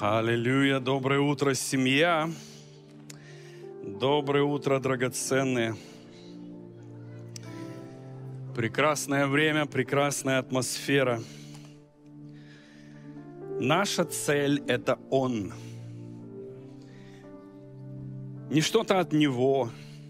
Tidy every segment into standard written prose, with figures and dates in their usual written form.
Аллилуйя! Доброе утро, семья! Доброе утро, драгоценные! Прекрасное время, прекрасная атмосфера. Наша цель – это Он. Не что-то от Него.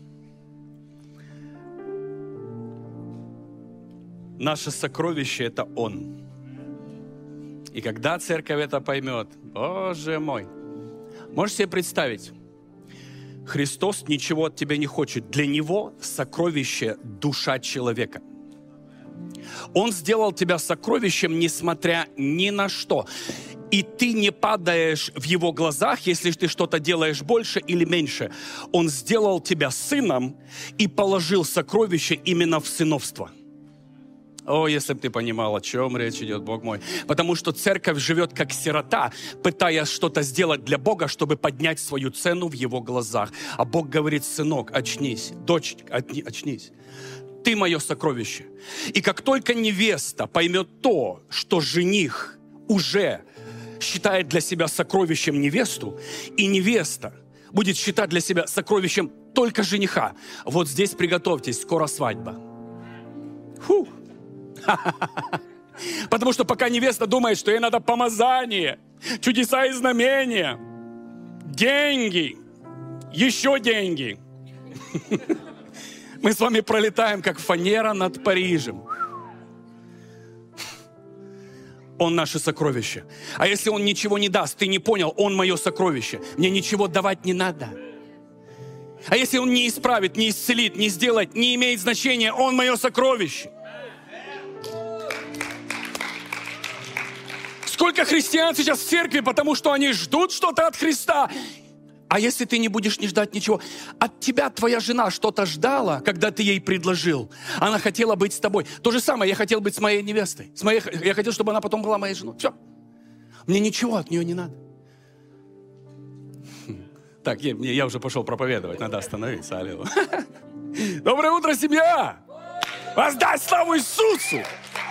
Наше сокровище – это Он. И когда церковь это поймет, Боже мой, можешь себе представить, Христос ничего от тебя не хочет. Для Него сокровище – душа человека. Он сделал тебя сокровищем, несмотря ни на что. И ты не падаешь в Его глазах, если ты что-то делаешь больше или меньше. Он сделал тебя сыном и положил сокровище именно в сыновство. О, если бы ты понимал, о чем речь идет, Бог мой. Потому что церковь живет как сирота, пытаясь что-то сделать для Бога, чтобы поднять свою цену в Его глазах. А Бог говорит: сынок, очнись, дочь, очнись. Ты мое сокровище. И как только невеста поймет то, что жених уже считает для себя сокровищем невесту, и невеста будет считать для себя сокровищем только жениха, вот здесь приготовьтесь, скоро свадьба. Фух. Потому что пока невеста думает, что ей надо помазание, чудеса и знамения, деньги, еще деньги, мы с вами пролетаем, как фанера над Парижем. Он наше сокровище. А если Он ничего не даст, ты не понял, Он мое сокровище. Мне ничего давать не надо. А если Он не исправит, не исцелит, не сделает, не имеет значения, Он мое сокровище. Сколько христиан сейчас в церкви, потому что они ждут что-то от Христа. А если ты не будешь не ждать ничего, от тебя твоя жена что-то ждала, когда ты ей предложил. Она хотела быть с тобой. То же самое, я хотел быть с моей невестой. Я хотел, чтобы она потом была моей женой. Все. Мне ничего от нее не надо. Так, я уже пошел проповедовать, надо остановиться. Аллилуйя. Доброе утро, семья! Воздай славу Иисусу!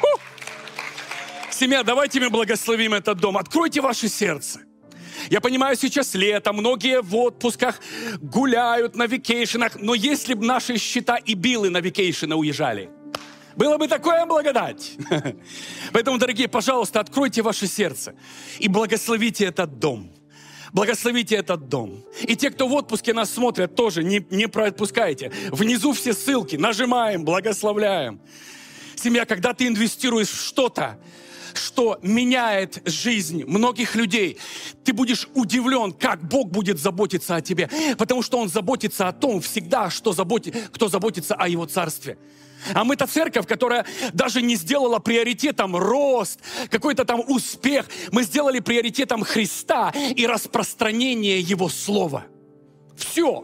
Семья, давайте мы благословим этот дом. Откройте ваше сердце. Я понимаю, сейчас лето, многие в отпусках гуляют на викейшенах, но если бы наши счета и билы на викейшены уезжали, было бы такое благодать. Поэтому, дорогие, пожалуйста, откройте ваше сердце и благословите этот дом. Благословите этот дом. И те, кто в отпуске нас смотрят, тоже не пропускайте. Внизу все ссылки, нажимаем, благословляем. Семья, когда ты инвестируешь в что-то, что меняет жизнь многих людей, ты будешь удивлен, как Бог будет заботиться о тебе. Потому что Он заботится о том всегда, кто заботится о Его Царстве. А мы-то церковь, которая даже не сделала приоритетом рост, какой-то там успех. Мы сделали приоритетом Христа и распространение Его Слова. Все.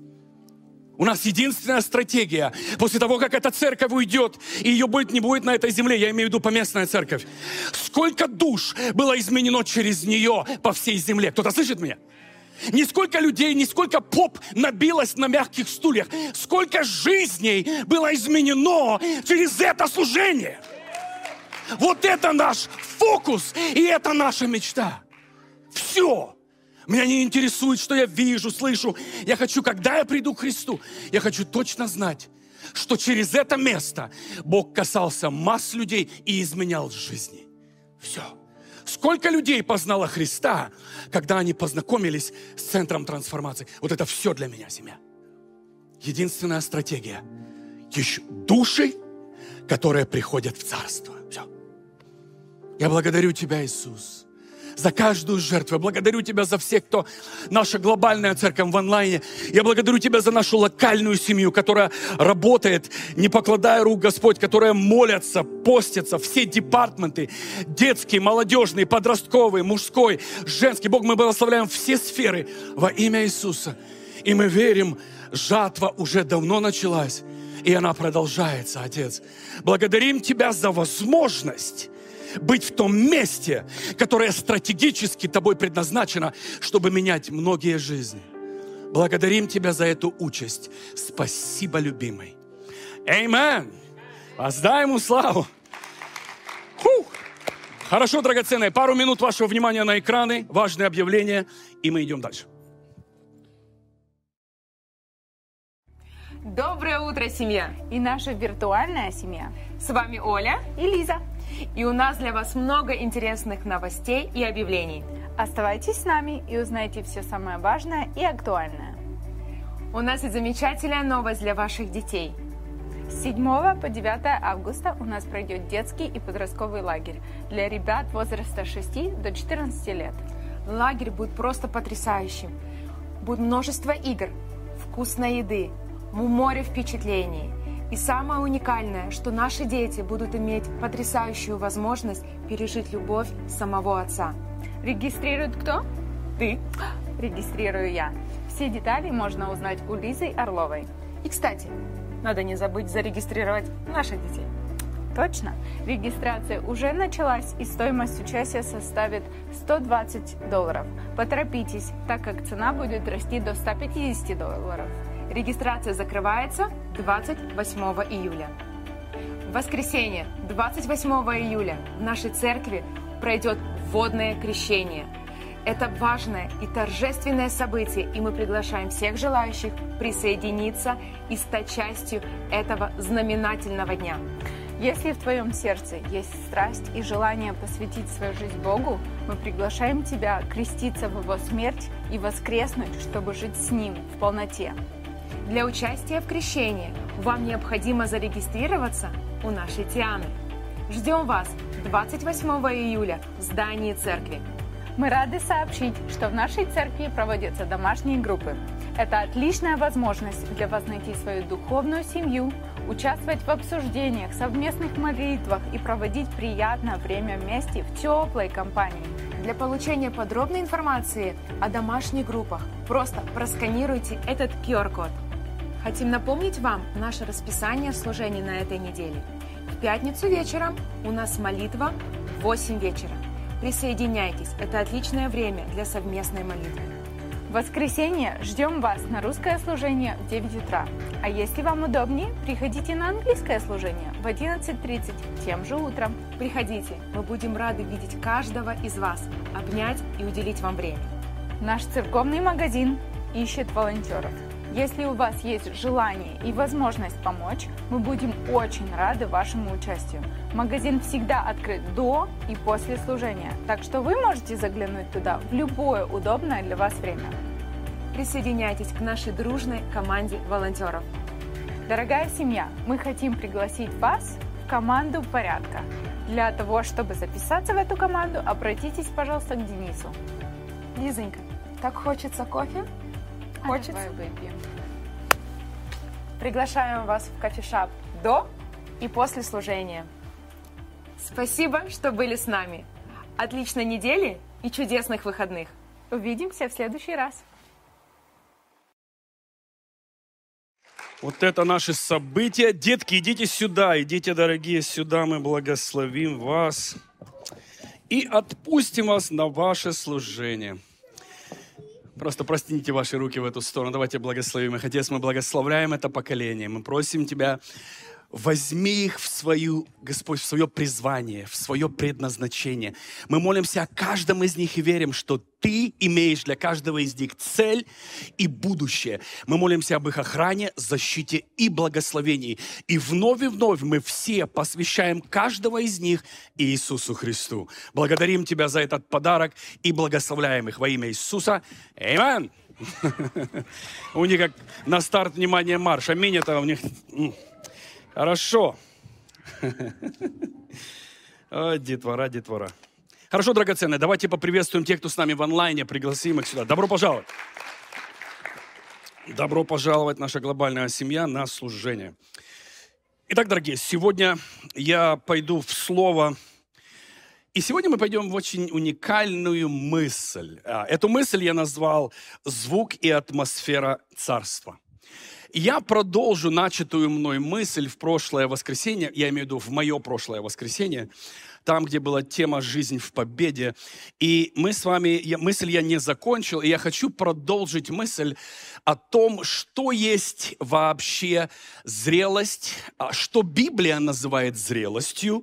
У нас единственная стратегия. После того, как эта церковь уйдет, и ее не будет на этой земле, я имею в виду поместная церковь. Сколько душ было изменено через нее по всей земле? Кто-то слышит меня? Не сколько людей, не сколько поп набилось на мягких стульях. Сколько жизней было изменено через это служение. Вот это наш фокус, и это наша мечта. Все. Меня не интересует, что я вижу, слышу. Я хочу, когда я приду к Христу, я хочу точно знать, что через это место Бог касался масс людей и изменял жизни. Все. Сколько людей познало Христа, когда они познакомились с центром трансформации. Вот это все для меня, семья. Единственная стратегия. Еще души, которые приходят в Царство. Все. Я благодарю Тебя, Иисус, за каждую жертву. Я благодарю Тебя за всех, кто наша глобальная церковь в онлайне. Я благодарю Тебя за нашу локальную семью, которая работает, не покладая рук, Господь, которая молятся, постятся, все департменты, детские, молодежные, подростковые, мужской, женский. Бог, мы благословляем все сферы во имя Иисуса. И мы верим, жатва уже давно началась, и она продолжается, Отец. Благодарим Тебя за возможность быть в том месте, которое стратегически Тобой предназначено, чтобы менять многие жизни. Благодарим Тебя за эту участь. Спасибо, любимый. Аминь. Воздай Ему славу. Хорошо, драгоценные, пару минут вашего внимания на экраны, важное объявление, и мы идем дальше. Доброе утро, семья! И наша виртуальная семья. С вами Оля И Лиза. и у нас для вас много интересных новостей и объявлений. Оставайтесь с нами и узнайте все самое важное и актуальное. У нас есть замечательная новость для ваших детей. С 7 по 9 августа у нас пройдет детский и подростковый лагерь для ребят возраста 6 до 14 лет. Лагерь будет просто потрясающим. Будет множество игр, вкусной еды, море впечатлений. И самое уникальное, что наши дети будут иметь потрясающую возможность пережить любовь самого Отца. Регистрирует кто? Ты? Регистрирую я. Все детали можно узнать у Лизы Орловой. И, кстати, надо не забыть зарегистрировать наших детей. Точно. Регистрация уже началась, и стоимость участия составит $120. Поторопитесь, так как цена будет расти до $150. Регистрация закрывается 28 июля. В воскресенье, 28 июля, в нашей церкви пройдет водное крещение. Это важное и торжественное событие, и мы приглашаем всех желающих присоединиться и стать частью этого знаменательного дня. Если в твоем сердце есть страсть и желание посвятить свою жизнь Богу, мы приглашаем тебя креститься в Его смерть и воскреснуть, чтобы жить с Ним в полноте. Для участия в крещении вам необходимо зарегистрироваться у нашей Тианы. Ждем вас 28 июля в здании церкви. Мы рады сообщить, что в нашей церкви проводятся домашние группы. Это отличная возможность для вас найти свою духовную семью, участвовать в обсуждениях, совместных молитвах и проводить приятное время вместе в теплой компании. Для получения подробной информации о домашних группах просто просканируйте этот QR-код. Хотим напомнить вам наше расписание служений на этой неделе. В пятницу вечером у нас молитва в 8 вечера. Присоединяйтесь, это отличное время для совместной молитвы. В воскресенье ждем вас на русское служение в 9 утра. А если вам удобнее, приходите на английское служение в 11:30 тем же утром. Приходите, мы будем рады видеть каждого из вас, обнять и уделить вам время. Наш церковный магазин ищет волонтеров. Если у вас есть желание и возможность помочь, мы будем очень рады вашему участию. Магазин всегда открыт до и после служения, так что вы можете заглянуть туда в любое удобное для вас время. Присоединяйтесь к нашей дружной команде волонтеров. Дорогая семья, мы хотим пригласить вас в команду порядка. Для того, чтобы записаться в эту команду, обратитесь, пожалуйста, к Денису. Лизонька, так хочется кофе? Хочется? Давай выпьем. Приглашаем вас в кофешап до и после служения. Спасибо, что были с нами. Отличной недели и чудесных выходных. Увидимся в следующий раз. Вот это наши события. Детки, идите сюда, идите, дорогие, сюда. Мы благословим вас и отпустим вас на ваше служение. Просто простите ваши руки в эту сторону. Давайте благословим их. Отец, мы благословляем это поколение. Мы просим Тебя, возьми их в свою, Господь, в свое призвание, в свое предназначение. Мы молимся о каждом из них и верим, что Ты имеешь для каждого из них цель и будущее. Мы молимся об их охране, защите и благословении. И вновь мы все посвящаем каждого из них Иисусу Христу. Благодарим Тебя за этот подарок и благословляем их во имя Иисуса. Аминь. У них как на старт, внимание, марш. Аминь, это у них... Хорошо. Детвора, детвора. Хорошо, драгоценные, давайте поприветствуем тех, кто с нами в онлайне, пригласим их сюда. Добро пожаловать. Добро пожаловать, наша глобальная семья, на служение. Итак, дорогие, сегодня я пойду в слово. И сегодня мы пойдем в очень уникальную мысль. Эту мысль я назвал «Звук и атмосфера царства». я продолжу начатую мной мысль в прошлое воскресенье, я имею в виду в мое прошлое воскресенье, там, где была тема «Жизнь в победе». И мы с вами, мысль я не закончил, и я хочу продолжить мысль о том, что есть вообще зрелость, что Библия называет зрелостью,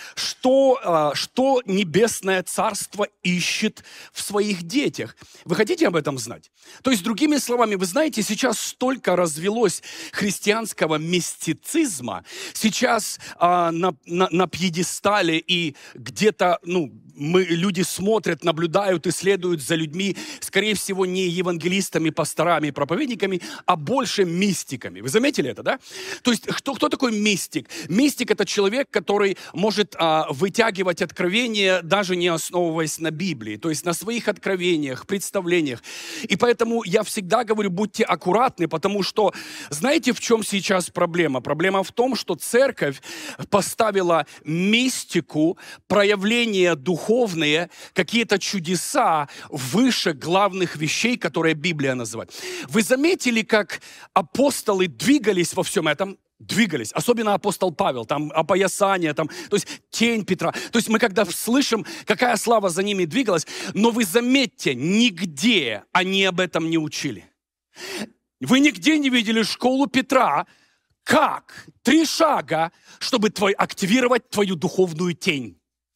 что Небесное Царство ищет в своих детях. Вы хотите об этом знать? То есть, другими словами, вы знаете, сейчас столько развелось христианского мистицизма, сейчас на пьедестале и где-то, люди смотрят, наблюдают, исследуют за людьми, скорее всего, не евангелистами, пасторами, проповедниками, а больше мистиками. Вы заметили это, да? То есть, кто такой мистик? Мистик – это человек, который может вытягивать откровения, даже не основываясь на Библии, то есть на своих откровениях, представлениях. И поэтому я всегда говорю, будьте аккуратны, потому что, знаете, в чем сейчас проблема? Проблема в том, что церковь поставила мистику, проявления духовные, какие-то чудеса выше главных вещей, которые Библия называет. Вы заметили, как апостолы двигались во всем этом? Двигались, особенно апостол Павел, там опоясание, то есть тень Петра. То есть мы когда слышим, какая слава за ними двигалась, но вы заметьте, нигде они об этом не учили. Вы нигде не видели школу Петра, как 3 шага, чтобы активировать твою духовную тень.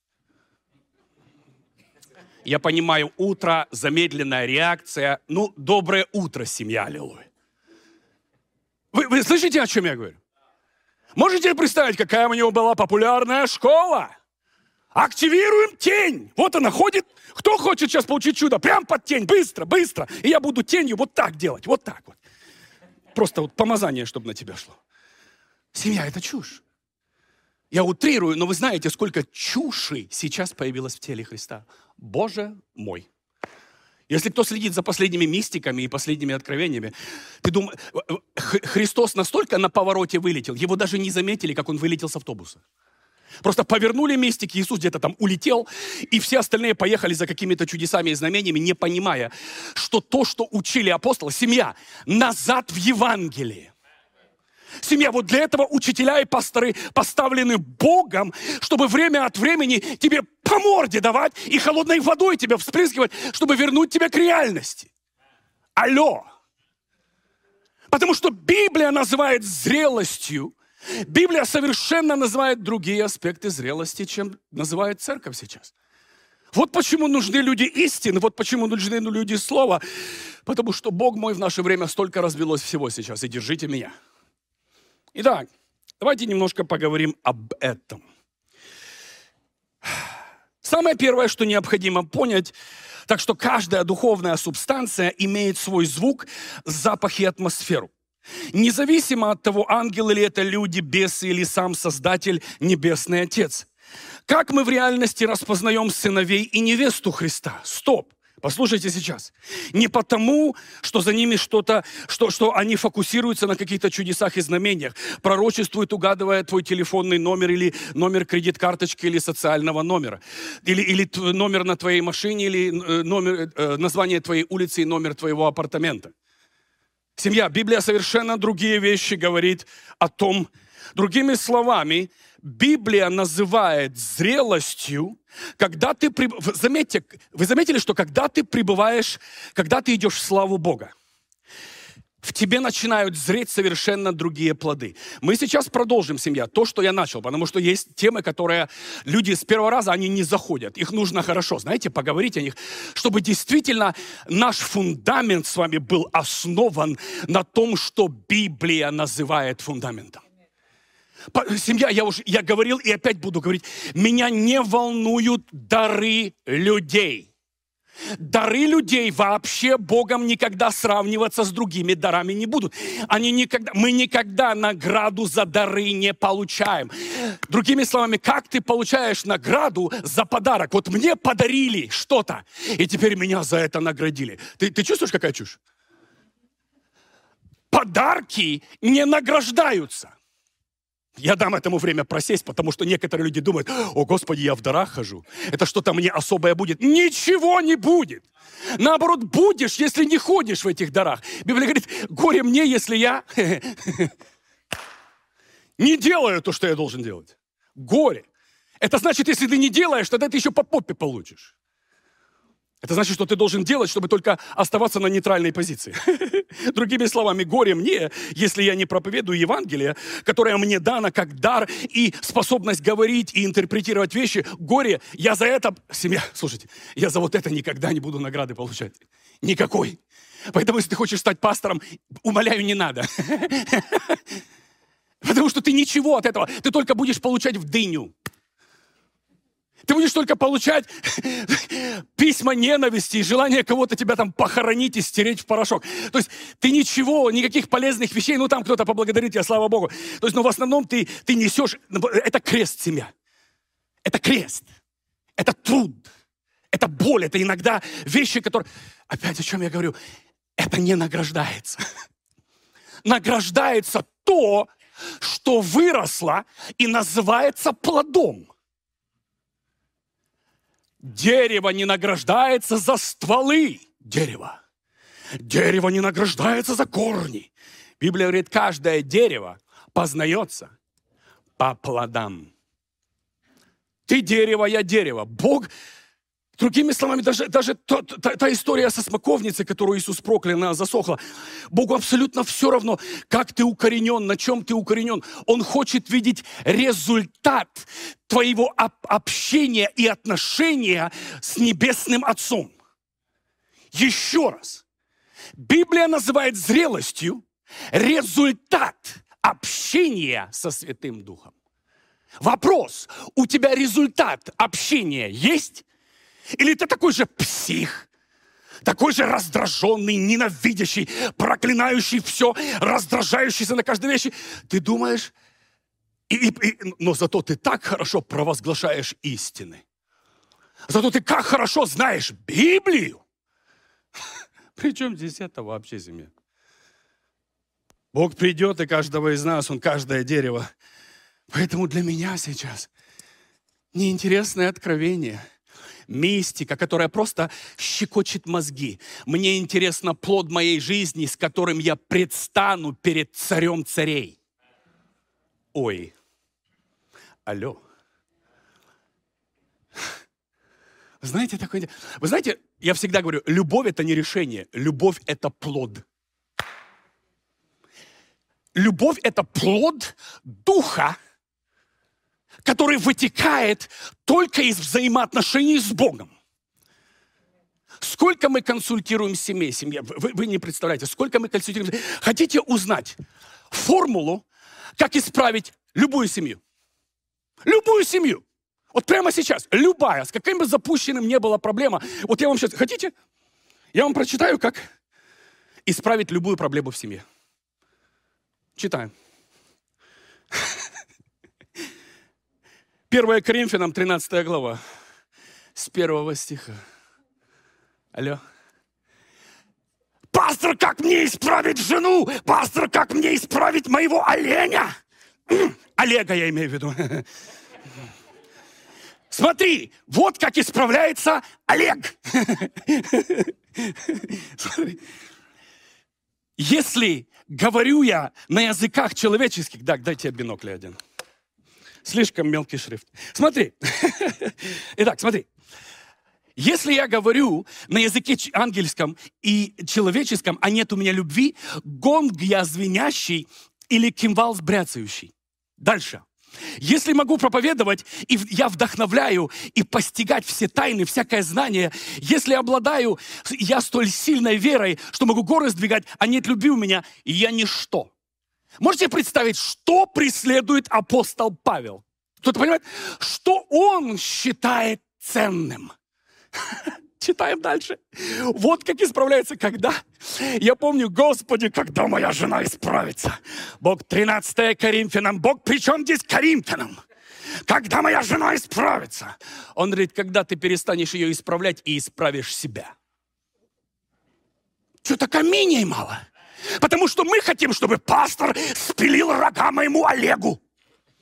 Я понимаю, утро, замедленная реакция. Доброе утро, семья, аллилуйя. Вы слышите, о чем я говорю? Можете представить, какая у него была популярная школа? Активируем тень. Вот она ходит. Кто хочет сейчас получить чудо? Прям под тень. Быстро, быстро. И я буду тенью вот так делать. Вот так вот. Просто вот помазание, чтобы на тебя шло. Семья – это чушь. Я утрирую, но вы знаете, сколько чуши сейчас появилось в теле Христа. Боже мой. Если кто следит за последними мистиками и последними откровениями, ты думаешь, Христос настолько на повороте вылетел, его даже не заметили, как он вылетел с автобуса. Просто повернули мистики, Иисус где-то там улетел, и все остальные поехали за какими-то чудесами и знамениями, не понимая, что то, что учили апостолы, семья, назад в Евангелие. Семья, вот для этого учителя и пасторы поставлены Богом, чтобы время от времени тебе по морде давать и холодной водой тебя вспрыскивать, чтобы вернуть тебя к реальности. Алло! Потому что Библия называет зрелостью, Библия совершенно называет другие аспекты зрелости, чем называет церковь сейчас. Вот почему нужны люди истины, вот почему нужны люди слова, потому что Бог мой в наше время столько развелось всего сейчас, и держите меня. Итак, давайте немножко поговорим об этом. Самое первое, что необходимо понять, так что каждая духовная субстанция имеет свой звук, запах и атмосферу. Независимо от того, ангелы ли это люди, бесы или сам Создатель, Небесный Отец. Как мы в реальности распознаем сыновей и невесту Христа? Стоп! Послушайте сейчас. Не потому, что за ними что-то, что они фокусируются на каких-то чудесах и знамениях, пророчествуют, угадывая твой телефонный номер или номер кредит-карточки или социального номера, или номер на твоей машине, или название твоей улицы и номер твоего апартамента. Семья, Библия совершенно другие вещи говорит о том. Другими словами, Библия называет зрелостью, когда ты, заметьте, вы заметили, что когда ты пребываешь, когда ты идешь в славу Бога, в тебе начинают зреть совершенно другие плоды. Мы сейчас продолжим, семья, то, что я начал, потому что есть темы, которые люди с первого раза, они не заходят. Их нужно хорошо, знаете, поговорить о них, чтобы действительно наш фундамент с вами был основан на том, что Библия называет фундаментом. Семья, я говорил и опять буду говорить, меня не волнуют дары людей. Дары людей вообще Богом никогда сравниваться с другими дарами не будут. Мы никогда награду за дары не получаем. Другими словами, как ты получаешь награду за подарок? Вот мне подарили что-то, и теперь меня за это наградили. Ты чувствуешь, какая чушь? Подарки не награждаются. Я дам этому время просесть, потому что некоторые люди думают: о, Господи, я в дарах хожу. Это что-то мне особое будет. Ничего не будет. Наоборот, будешь, если не ходишь в этих дарах. Библия говорит: горе мне, если я не делаю то, что я должен делать. Горе. Это значит, если ты не делаешь, тогда ты еще по попе получишь. Это значит, что ты должен делать, чтобы только оставаться на нейтральной позиции. Другими словами, горе мне, если я не проповедую Евангелие, которое мне дано как дар и способность говорить и интерпретировать вещи. Горе, я за это, семья, слушайте, я за вот это никогда не буду награды получать. Никакой. Поэтому, если ты хочешь стать пастором, умоляю, не надо. Потому что ты ничего от этого, ты только будешь получать в дыню. Ты будешь только получать письма ненависти и желание кого-то тебя там похоронить и стереть в порошок. То есть ты ничего, никаких полезных вещей, ну там кто-то поблагодарит тебя, слава Богу. То есть, но в основном ты несешь, это крест, семья. Это крест. Это труд. Это боль. Это иногда вещи, которые, опять о чем я говорю, это не награждается. Награждается то, что выросло и называется плодом. Дерево не награждается за стволы дерева. Дерево не награждается за корни. Библия говорит, каждое дерево познается по плодам. Ты дерево, я дерево. Бог, другими словами, даже та история со смоковницей, которую Иисус проклял, она засохла. Богу абсолютно все равно, как ты укоренен, на чем ты укоренен. Он хочет видеть результат твоего общения и отношения с Небесным Отцом. Еще раз. Библия называет зрелостью результат общения со Святым Духом. Вопрос, у тебя результат общения есть? Или ты такой же псих, такой же раздраженный, ненавидящий, проклинающий все, раздражающийся на каждой вещи? Ты думаешь, но зато ты так хорошо провозглашаешь истины. Зато ты как хорошо знаешь Библию. Причем здесь это вообще, семья? Бог придет, и каждого из нас, Он каждое дерево. Поэтому для меня сейчас неинтересное откровение. Мистика, которая просто щекочет мозги. Мне интересно плод моей жизни, с которым я предстану перед царем царей. Ой. Алло. Знаете, такое... Вы знаете, я всегда говорю, любовь – это не решение, любовь – это плод. Любовь – это плод Духа, который вытекает только из взаимоотношений с Богом. Сколько мы консультируем семья? Вы не представляете, сколько мы консультируем. Хотите узнать формулу, как исправить любую семью? Любую семью. Вот прямо сейчас, любая, с каким бы запущенным ни была проблема. Вот я вам сейчас, хотите? Я вам прочитаю, как исправить любую проблему в семье. Читаем. 1 Коринфянам, 13 глава, с 1 стиха. Алло. Пастор, как мне исправить жену? Пастор, как мне исправить моего оленя? Олега я имею в виду. Смотри, вот как исправляется Олег. Смотри. Если говорю я на языках человеческих, так, дайте я бинокль один. Слишком мелкий шрифт. Смотри. Итак, смотри. Если я говорю на языке ангельском и человеческом, а нет у меня любви, гонг я звенящий или кимвал бряцающий. Дальше. Если могу проповедовать, и я вдохновляю и постигать все тайны, всякое знание, если обладаю я столь сильной верой, что могу горы сдвигать, а нет любви у меня, я ничто. Можете представить, что преследует апостол Павел? Кто-то понимает, что он считает ценным? Читаем дальше. Вот как исправляется, когда. Я помню, Господи, когда моя жена исправится. Бог 13 Коринфянам. Бог, при чем здесь Коринфянам? Когда моя жена исправится? Он говорит, когда ты перестанешь ее исправлять и исправишь себя. Что-то камней мало. Потому что мы хотим, чтобы пастор спилил рога моему Олегу.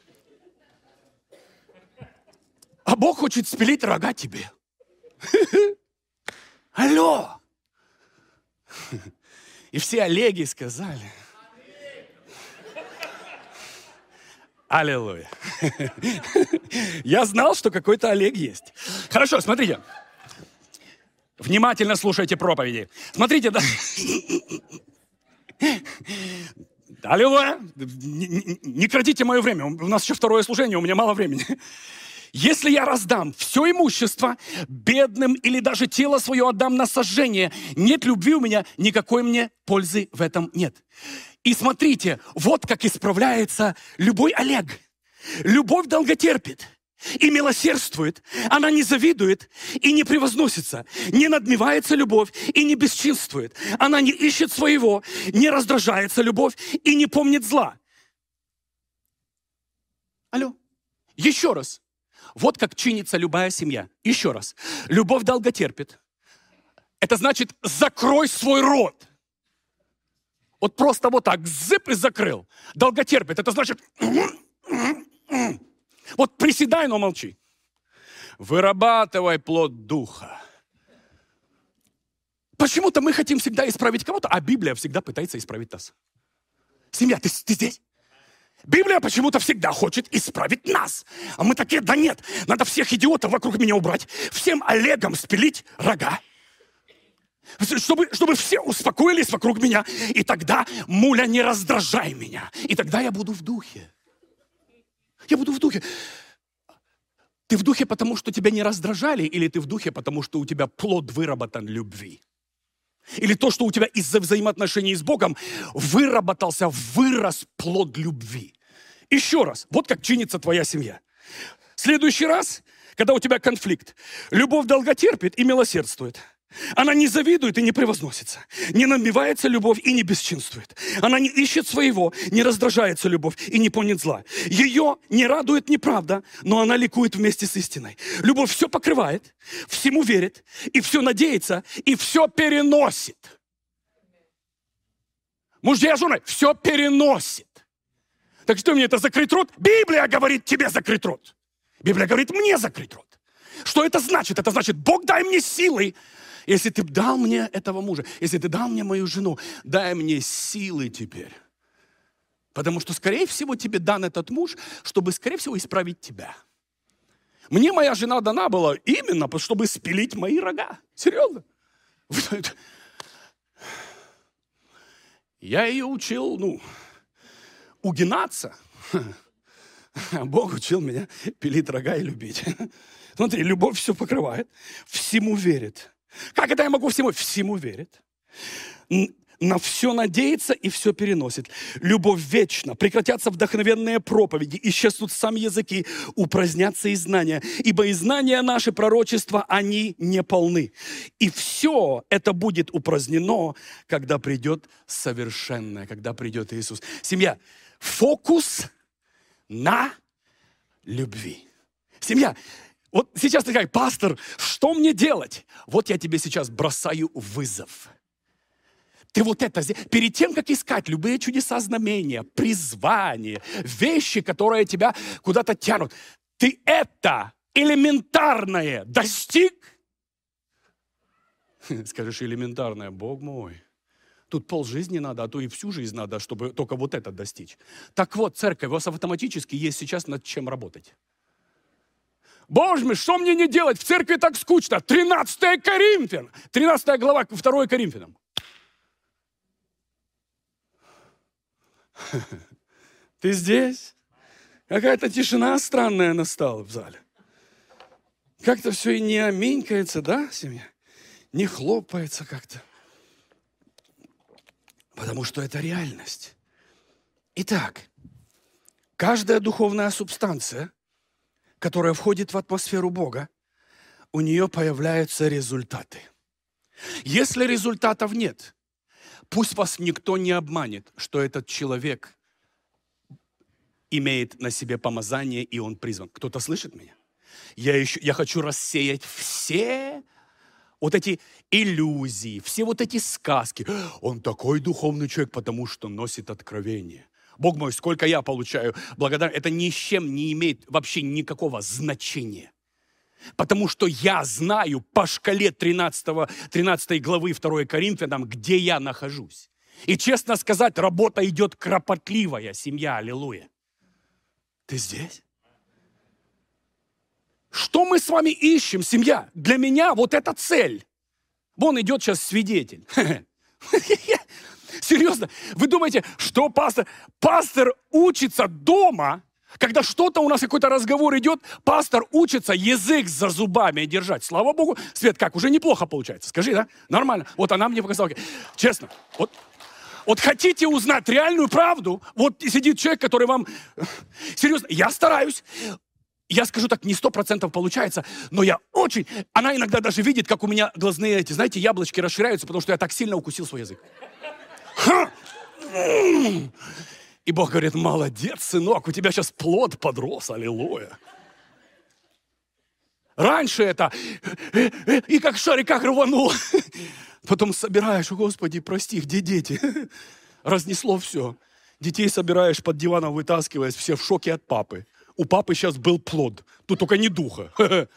А Бог хочет спилить рога тебе. Алло! И все Олеги сказали. Аллилуйя. Я знал, что какой-то Олег есть. Хорошо, смотрите. Внимательно слушайте проповеди. Смотрите, да. Аллилуйя. Не крадите мое время. У нас еще второе служение, у меня мало времени. Если я раздам все имущество бедным или даже тело свое отдам на сожжение, нет любви у меня, никакой мне пользы в этом нет. И смотрите, вот как исправляется любой Олег. Любовь долготерпит и милосердствует, она не завидует и не превозносится, не надмевается любовь и не бесчинствует, она не ищет своего, не раздражается любовь и не помнит зла. Алло, еще раз. Вот как чинится любая семья. Еще раз. Любовь долготерпит. Это значит, закрой свой рот. Вот просто вот так, зып и закрыл. Долготерпит. Это значит, вот приседай, но молчи. Вырабатывай плод духа. Почему-то мы хотим всегда исправить кого-то, а Библия всегда пытается исправить нас. Семья, ты здесь? Библия почему-то всегда хочет исправить нас. А мы такие, да нет, надо всех идиотов вокруг меня убрать, всем Олегам спилить рога. Чтобы все успокоились вокруг меня. И тогда, муля, не раздражай меня. И тогда я буду в духе. Я буду в духе. Ты в духе, потому что тебя не раздражали? Или ты в духе, потому что у тебя плод выработан любви? Или то, что у тебя из-за взаимоотношений с Богом вырос плод любви. Еще раз, вот как чинится твоя семья. В следующий раз, когда у тебя конфликт, любовь долготерпит и милосердствует. Она не завидует и не превозносится. Не надмевается любовь и не бесчинствует. Она не ищет своего, не раздражается любовь и не помнит зла. Ее не радует неправда, но она ликует вместе с истиной. Любовь все покрывает, всему верит, и все надеется, и все переносит. Мужья и жены, все переносит. Так что мне это закрыть рот? Библия говорит тебе закрыть рот. Библия говорит мне закрыть рот. Что это значит? Это значит, Бог, дай мне силы. Если ты дал мне этого мужа, если ты дал мне мою жену, дай мне силы теперь. Потому что, скорее всего, тебе дан этот муж, чтобы, скорее всего, исправить тебя. Мне моя жена дана была именно, чтобы спилить мои рога. Серьезно. Я ее учил, угинаться. А Бог учил меня пилить рога и любить. Смотри, любовь все покрывает, всему верит. Как это я могу всему? Всему верит. На все надеется и все переносит. Любовь вечна. Прекратятся вдохновенные проповеди, исчезнут сами языки, упразднятся и знания. Ибо и знания наши, пророчества, они не полны. И все это будет упразднено, когда придет совершенное, когда придет Иисус. Семья, фокус на любви. Семья, вот сейчас ты говоришь, пастор, что мне делать? Вот я тебе сейчас бросаю вызов. Ты вот это, перед тем, как искать любые чудеса, знамения, призвания, вещи, которые тебя куда-то тянут, ты это элементарное достиг? Скажешь, элементарное, Бог мой. Тут полжизни надо, а то и всю жизнь надо, чтобы только вот это достичь. Так вот, церковь, у вас автоматически есть сейчас над чем работать. Боже мой, что мне не делать? В церкви так скучно. 13 Коринфян. 13 глава, 2 Коринфянам. Ты здесь? Какая-то тишина странная настала в зале. Как-то все и не аменькается, да, семья? Не хлопается как-то. Потому что это реальность. Итак, каждая духовная субстанция, которая входит в атмосферу Бога, у нее появляются результаты. Если результатов нет, пусть вас никто не обманет, что этот человек имеет на себе помазание, и он призван. Кто-то слышит меня? Я хочу рассеять все вот эти иллюзии, все вот эти сказки. Он такой духовный человек, потому что носит откровение. Бог мой, сколько я получаю благодарность. Это ни с чем не имеет вообще никакого значения. Потому что я знаю по шкале 13 главы 2 Коринфянам, где я нахожусь. И честно сказать, работа идет кропотливая, семья, аллилуйя. Ты здесь? Что мы с вами ищем, семья? Для меня вот эта цель. Вон идет сейчас свидетель. Серьезно, вы думаете, что пастор учится дома, когда что-то у нас, какой-то разговор идет, пастор учится язык за зубами держать. Слава Богу, Свет, как, уже неплохо получается. Скажи, да? Нормально. Вот она мне показала. Честно, вот хотите узнать реальную правду, вот сидит человек, который вам... Серьезно, я стараюсь. Я скажу так, не 100% получается, но я очень... Она иногда даже видит, как у меня глазные эти, знаете, яблочки расширяются, потому что я так сильно укусил свой язык. И Бог говорит, молодец, сынок, у тебя сейчас плод подрос, аллилуйя. Раньше это, и как шариках рванул. Потом собираешь, Господи, прости, где дети? Разнесло все. Детей собираешь, под диваном вытаскиваешь, все в шоке от папы. У папы сейчас был плод, тут только не духа.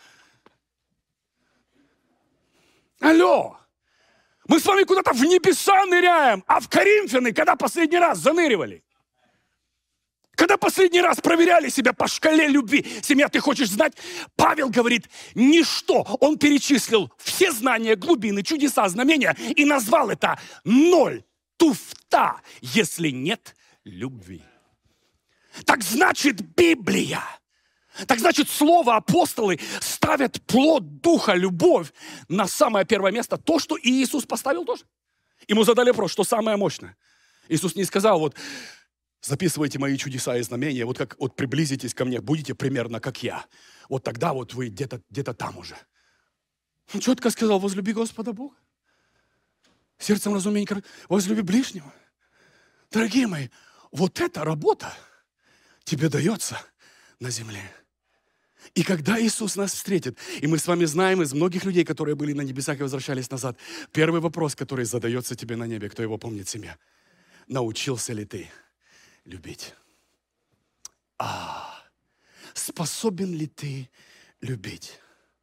Алло! Мы с вами куда-то в небеса ныряем, а в Коринфяны когда последний раз заныривали? Когда последний раз проверяли себя по шкале любви? Семья, ты хочешь знать? Павел говорит, ничто. Он перечислил все знания, глубины, чудеса, знамения и назвал это 0, туфта, если нет любви. Так значит Библия, так значит Слово, апостолы ставят плод Духа, любовь на самое первое место. То, что и Иисус поставил тоже. Ему задали вопрос, что самое мощное. Иисус не сказал, вот записывайте мои чудеса и знамения, вот как вот приблизитесь ко мне, будете примерно как я. Вот тогда вот вы где-то там уже. Он четко сказал, возлюби Господа Бога. Сердцем, разумением, возлюби ближнего. Дорогие мои, вот эта работа тебе дается на земле. И когда Иисус нас встретит, и мы с вами знаем из многих людей, которые были на небесах и возвращались назад, первый вопрос, который задается тебе на небе, кто его помнит, семья, научился ли ты любить? Способен ли ты любить?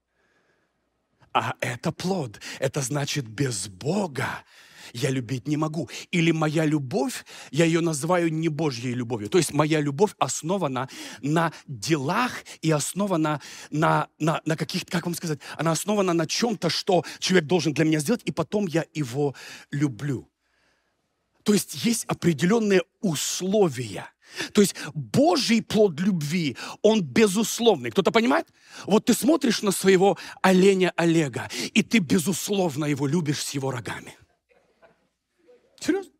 А это плод, это значит без Бога я любить не могу. Или моя любовь, я ее называю не Божьей любовью. То есть моя любовь основана на делах и основана на каких-то, как вам сказать, она основана на чем-то, что человек должен для меня сделать, и потом я его люблю. То есть есть определенные условия. То есть Божий плод любви, он безусловный. Кто-то понимает? Вот ты смотришь на своего оленя Олега, и ты безусловно его любишь с его рогами. Серьезно?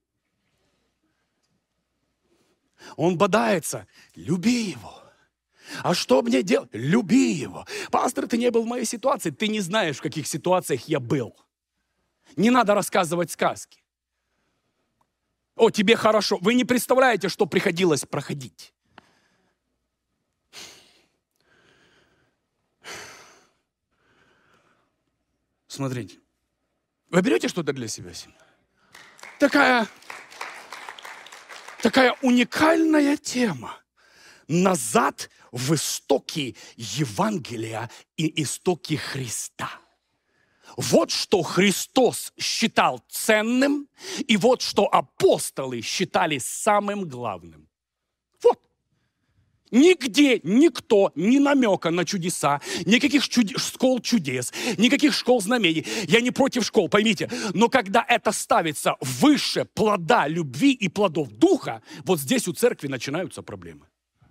Он бодается. Люби его. А что мне делать? Люби его. Пастор, ты не был в моей ситуации. Ты не знаешь, в каких ситуациях я был. Не надо рассказывать сказки. О, тебе хорошо. Вы не представляете, что приходилось проходить. Смотрите. Вы берете что-то для себя, семья? Такая уникальная тема. Назад в истоки Евангелия и истоки Христа. Вот что Христос считал ценным, и вот что апостолы считали самым главным. Вот. Нигде никто ни намека на чудеса, никаких школ чудес, никаких школ знамений. Я не против школ, поймите. Но когда это ставится выше плода любви и плодов Духа, вот здесь у церкви начинаются проблемы.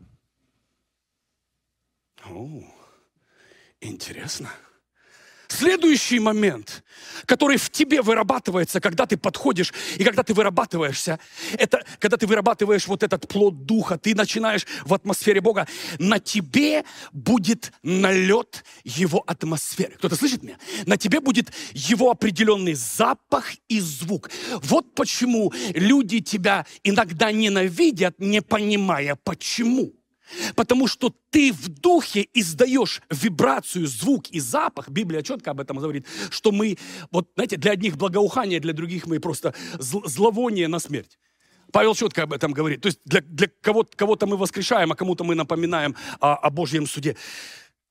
О, интересно. Следующий момент, который в тебе вырабатывается, когда ты подходишь и когда ты вырабатываешься, это когда ты вырабатываешь вот этот плод Духа, ты начинаешь в атмосфере Бога, на тебе будет налет Его атмосферы. Кто-то слышит меня? На тебе будет Его определенный запах и звук. Вот почему люди тебя иногда ненавидят, не понимая почему. Потому что ты в духе издаешь вибрацию, звук и запах. Библия четко об этом говорит, что мы, вот знаете, для одних благоухание, для других мы просто зловоние на смерть. Павел четко об этом говорит. То есть для кого-то мы воскрешаем, а кому-то мы напоминаем о Божьем суде.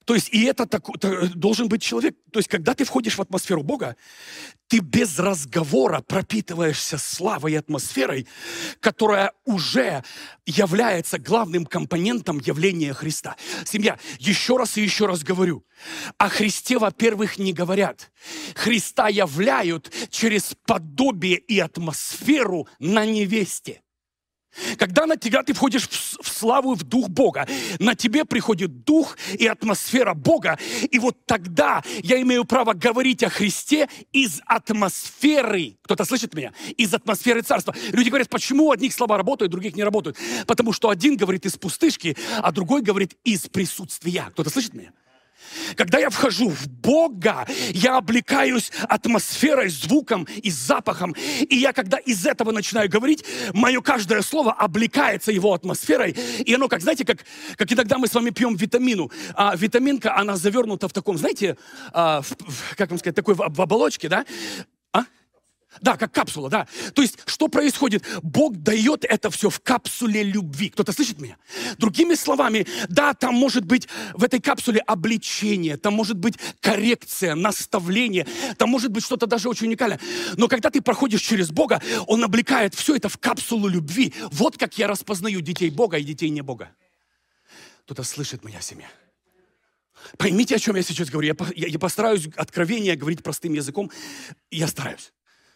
То есть, и это должен быть человек. То есть, когда ты входишь в атмосферу Бога, ты без разговора пропитываешься славой и атмосферой, которая уже является главным компонентом явления Христа. Семья, еще раз и еще раз говорю. О Христе, во-первых, не говорят. Христа являют через подобие и атмосферу на невесте. Когда на тебя ты входишь в славу и в дух Бога, на тебе приходит дух и атмосфера Бога, и вот тогда я имею право говорить о Христе из атмосферы. Кто-то слышит меня? Из атмосферы Царства. Люди говорят, почему у одних слова работают, других не работают? Потому что один говорит из пустышки, а другой говорит из присутствия. Кто-то слышит меня? Когда я вхожу в Бога, я облекаюсь атмосферой, звуком и запахом. И я, когда из этого начинаю говорить, мое каждое слово облекается его атмосферой. И оно, как, знаете, как иногда мы с вами пьем витамину. А витаминка, она завернута в таком, знаете, как вам сказать, такой в оболочке, да? Да, как капсула, да. То есть, что происходит? Бог дает это все в капсуле любви. Кто-то слышит меня? Другими словами, да, там может быть в этой капсуле обличение, там может быть коррекция, наставление, там может быть что-то даже очень уникальное. Но когда ты проходишь через Бога, Он облекает все это в капсулу любви. Вот как я распознаю детей Бога и детей не Бога. Кто-то слышит меня, семья? Поймите, о чем я сейчас говорю. Я постараюсь откровение говорить простым языком. Я стараюсь.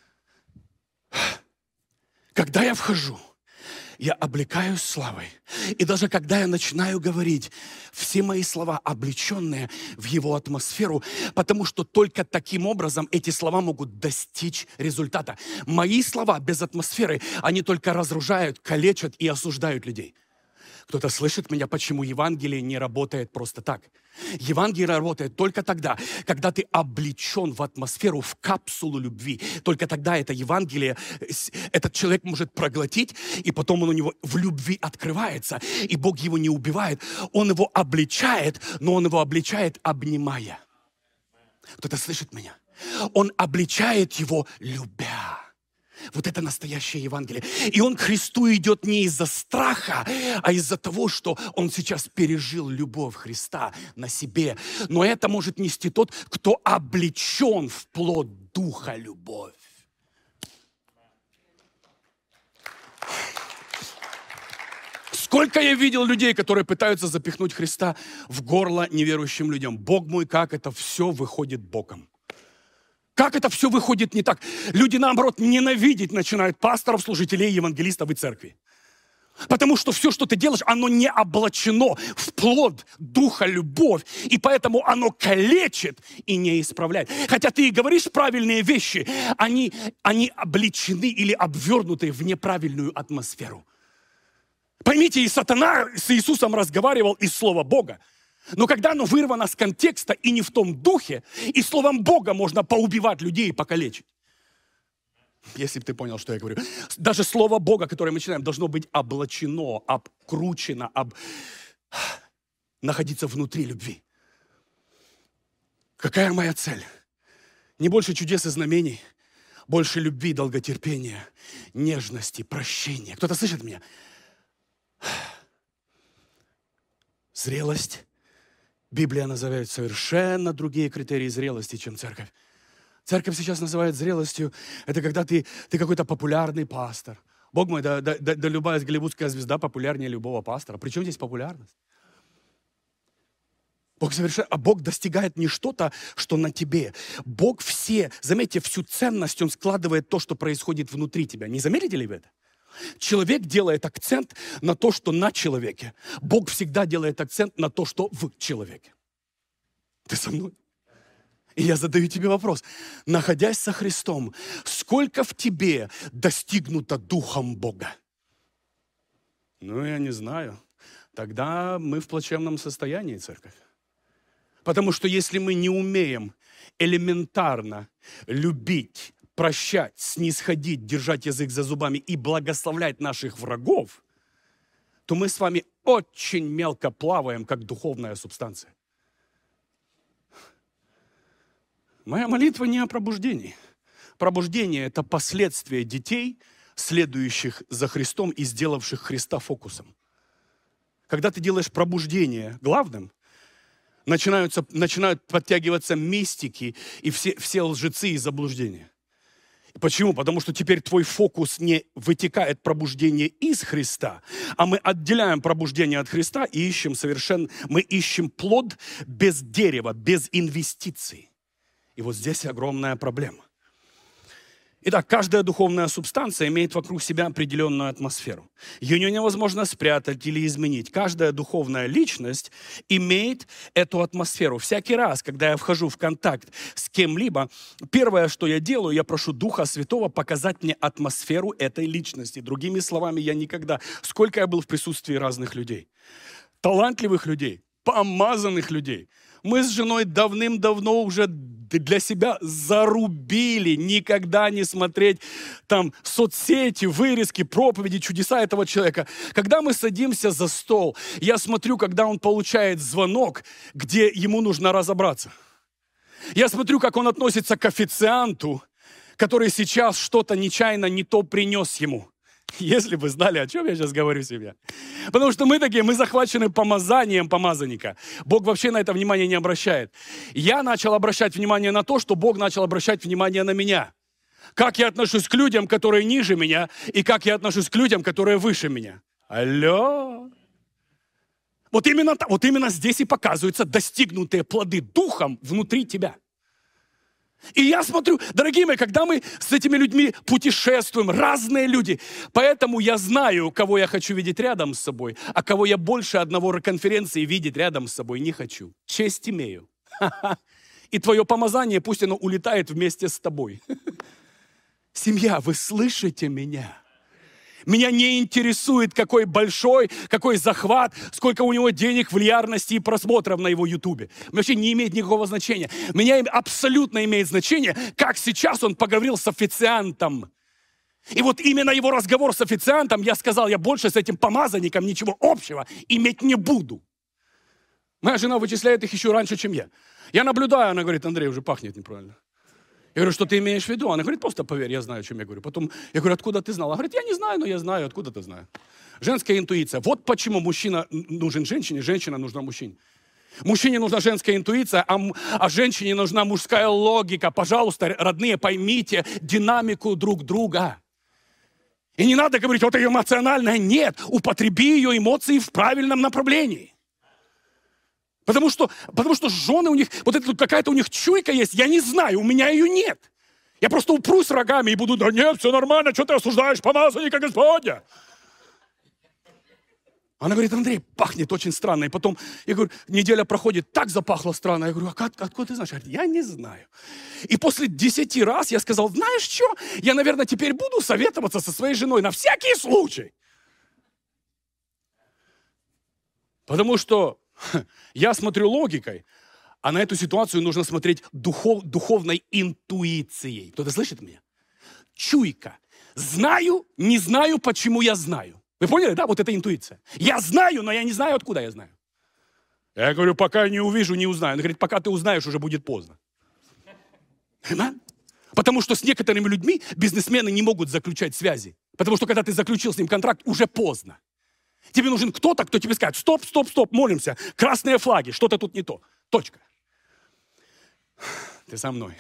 Когда я вхожу, я облекаюсь славой. И даже когда я начинаю говорить, все мои слова облеченные в его атмосферу, потому что только таким образом эти слова могут достичь результата. Мои слова без атмосферы, они только разрушают, калечат и осуждают людей. Кто-то слышит меня, почему Евангелие не работает просто так? Евангелие работает только тогда, когда ты облечен в атмосферу, в капсулу любви. Только тогда это Евангелие, этот человек может проглотить, и потом он у него в любви открывается, и Бог его не убивает. Он его обличает, но он его обличает, обнимая. Кто-то слышит меня? Он обличает его, любя. Вот это настоящее Евангелие. И он к Христу идет не из-за страха, а из-за того, что он сейчас пережил любовь Христа на себе. Но это может нести тот, кто облечен в плод Духа любовь. Сколько я видел людей, которые пытаются запихнуть Христа в горло неверующим людям. Бог мой, как это все выходит боком. Как это все выходит не так? Люди, наоборот, ненавидеть начинают пасторов, служителей, евангелистов и церкви. Потому что все, что ты делаешь, оно не облачено в плод Духа любовь. И поэтому оно калечит и не исправляет. Хотя ты и говоришь правильные вещи, они облечены или обвернуты в неправильную атмосферу. Поймите, и сатана с Иисусом разговаривал из Слова Бога. Но когда оно вырвано с контекста и не в том духе, и словом Бога можно поубивать людей и покалечить. Если бы ты понял, что я говорю. Даже слово Бога, которое мы читаем, должно быть облачено, обкручено, находиться внутри любви. Какая моя цель? Не больше чудес и знамений, больше любви, долготерпения, нежности, прощения. Кто-то слышит меня? Зрелость. Библия называет совершенно другие критерии зрелости, чем церковь. Церковь сейчас называет зрелостью, это когда ты какой-то популярный пастор. Бог мой, да любая голливудская звезда популярнее любого пастора. Причем здесь популярность? Бог достигает не что-то, что на тебе. Бог заметьте, всю ценность Он складывает то, что происходит внутри тебя. Не заметили ли вы это? Человек делает акцент на то, что на человеке. Бог всегда делает акцент на то, что в человеке. Ты со мной? И я задаю тебе вопрос. Находясь со Христом, сколько в тебе достигнуто Духом Бога? Ну, я не знаю. Тогда мы в плачевном состоянии, церковь. Потому что если мы не умеем элементарно любить, прощать, снисходить, держать язык за зубами и благословлять наших врагов, то мы с вами очень мелко плаваем, как духовная субстанция. Моя молитва не о пробуждении. Пробуждение – это последствия детей, следующих за Христом и сделавших Христа фокусом. Когда ты делаешь пробуждение главным, начинают подтягиваться мистики и все лжецы и заблуждения. Почему? Потому что теперь твой фокус не вытекает пробуждение из Христа, а мы отделяем пробуждение от Христа и мы ищем плод без дерева, без инвестиций. И вот здесь огромная проблема. Итак, каждая духовная субстанция имеет вокруг себя определенную атмосферу. Ее невозможно спрятать или изменить. Каждая духовная личность имеет эту атмосферу. Всякий раз, когда я вхожу в контакт с кем-либо, первое, что я делаю, я прошу Духа Святого показать мне атмосферу этой личности. Другими словами, сколько я был в присутствии разных людей, талантливых людей, помазанных людей. Мы с женой давным-давно уже для себя зарубили никогда не смотреть там соцсети, вырезки, проповеди, чудеса этого человека. Когда мы садимся за стол, я смотрю, когда он получает звонок, где ему нужно разобраться. Я смотрю, как он относится к официанту, который сейчас что-то нечаянно не то принес ему. Если бы знали, о чем я сейчас говорю себе. Потому что мы захвачены помазанием помазанника. Бог вообще на это внимание не обращает. Я начал обращать внимание на то, что Бог начал обращать внимание на меня. Как я отношусь к людям, которые ниже меня, и как я отношусь к людям, которые выше меня. Алло! Вот именно здесь и показываются достигнутые плоды Духом внутри тебя. И я смотрю, дорогие мои, когда мы с этими людьми путешествуем, разные люди, поэтому я знаю, кого я хочу видеть рядом с собой, а кого я больше одного конференции видеть рядом с собой не хочу. Честь имею. И твое помазание, пусть оно улетает вместе с тобой. Семья, вы слышите меня? Меня не интересует, какой захват, сколько у него денег, влиярности и просмотров на его ютубе. Вообще не имеет никакого значения. Меня абсолютно имеет значение, как сейчас он поговорил с официантом. И вот именно его разговор с официантом, я сказал, я больше с этим помазанником ничего общего иметь не буду. Моя жена вычисляет их еще раньше, чем я. Я наблюдаю, она говорит, Андрей, уже пахнет неправильно. Я говорю, что ты имеешь в виду? Она говорит, просто поверь, я знаю, о чем я говорю. Потом я говорю, откуда ты знал? Она говорит, я не знаю, но я знаю, откуда ты знаешь. Женская интуиция. Вот почему мужчина нужен женщине, женщина нужна мужчине. Мужчине нужна женская интуиция, а женщине нужна мужская логика. Пожалуйста, родные, поймите динамику друг друга. И не надо говорить, вот ее эмоциональная. Нет, употреби ее эмоции в правильном направлении. Потому что жены у них, вот это какая-то у них чуйка есть, я не знаю, у меня ее нет. Я просто упрусь рогами и буду, да нет, все нормально, что ты осуждаешь помазанника Господня? Она говорит, Андрей, пахнет очень странно. И потом, я говорю, неделя проходит, так запахло странно. Я говорю, откуда ты знаешь? Она говорит, я не знаю. И после 10 раз я сказал, знаешь что, я, наверное, теперь буду советоваться со своей женой на всякий случай. Потому что я смотрю логикой, а на эту ситуацию нужно смотреть духовной интуицией. Кто-то слышит меня? Чуйка. Знаю, не знаю, почему я знаю. Вы поняли, да? Вот это интуиция. Я знаю, но я не знаю, откуда я знаю. Я говорю, пока не увижу, не узнаю. Она говорит, пока ты узнаешь, уже будет поздно. Потому что с некоторыми людьми бизнесмены не могут заключать связи. Потому что когда ты заключил с ним контракт, уже поздно. Тебе нужен кто-то, кто тебе скажет, стоп, молимся, красные флаги, что-то тут не то. Точка. Ты со мной.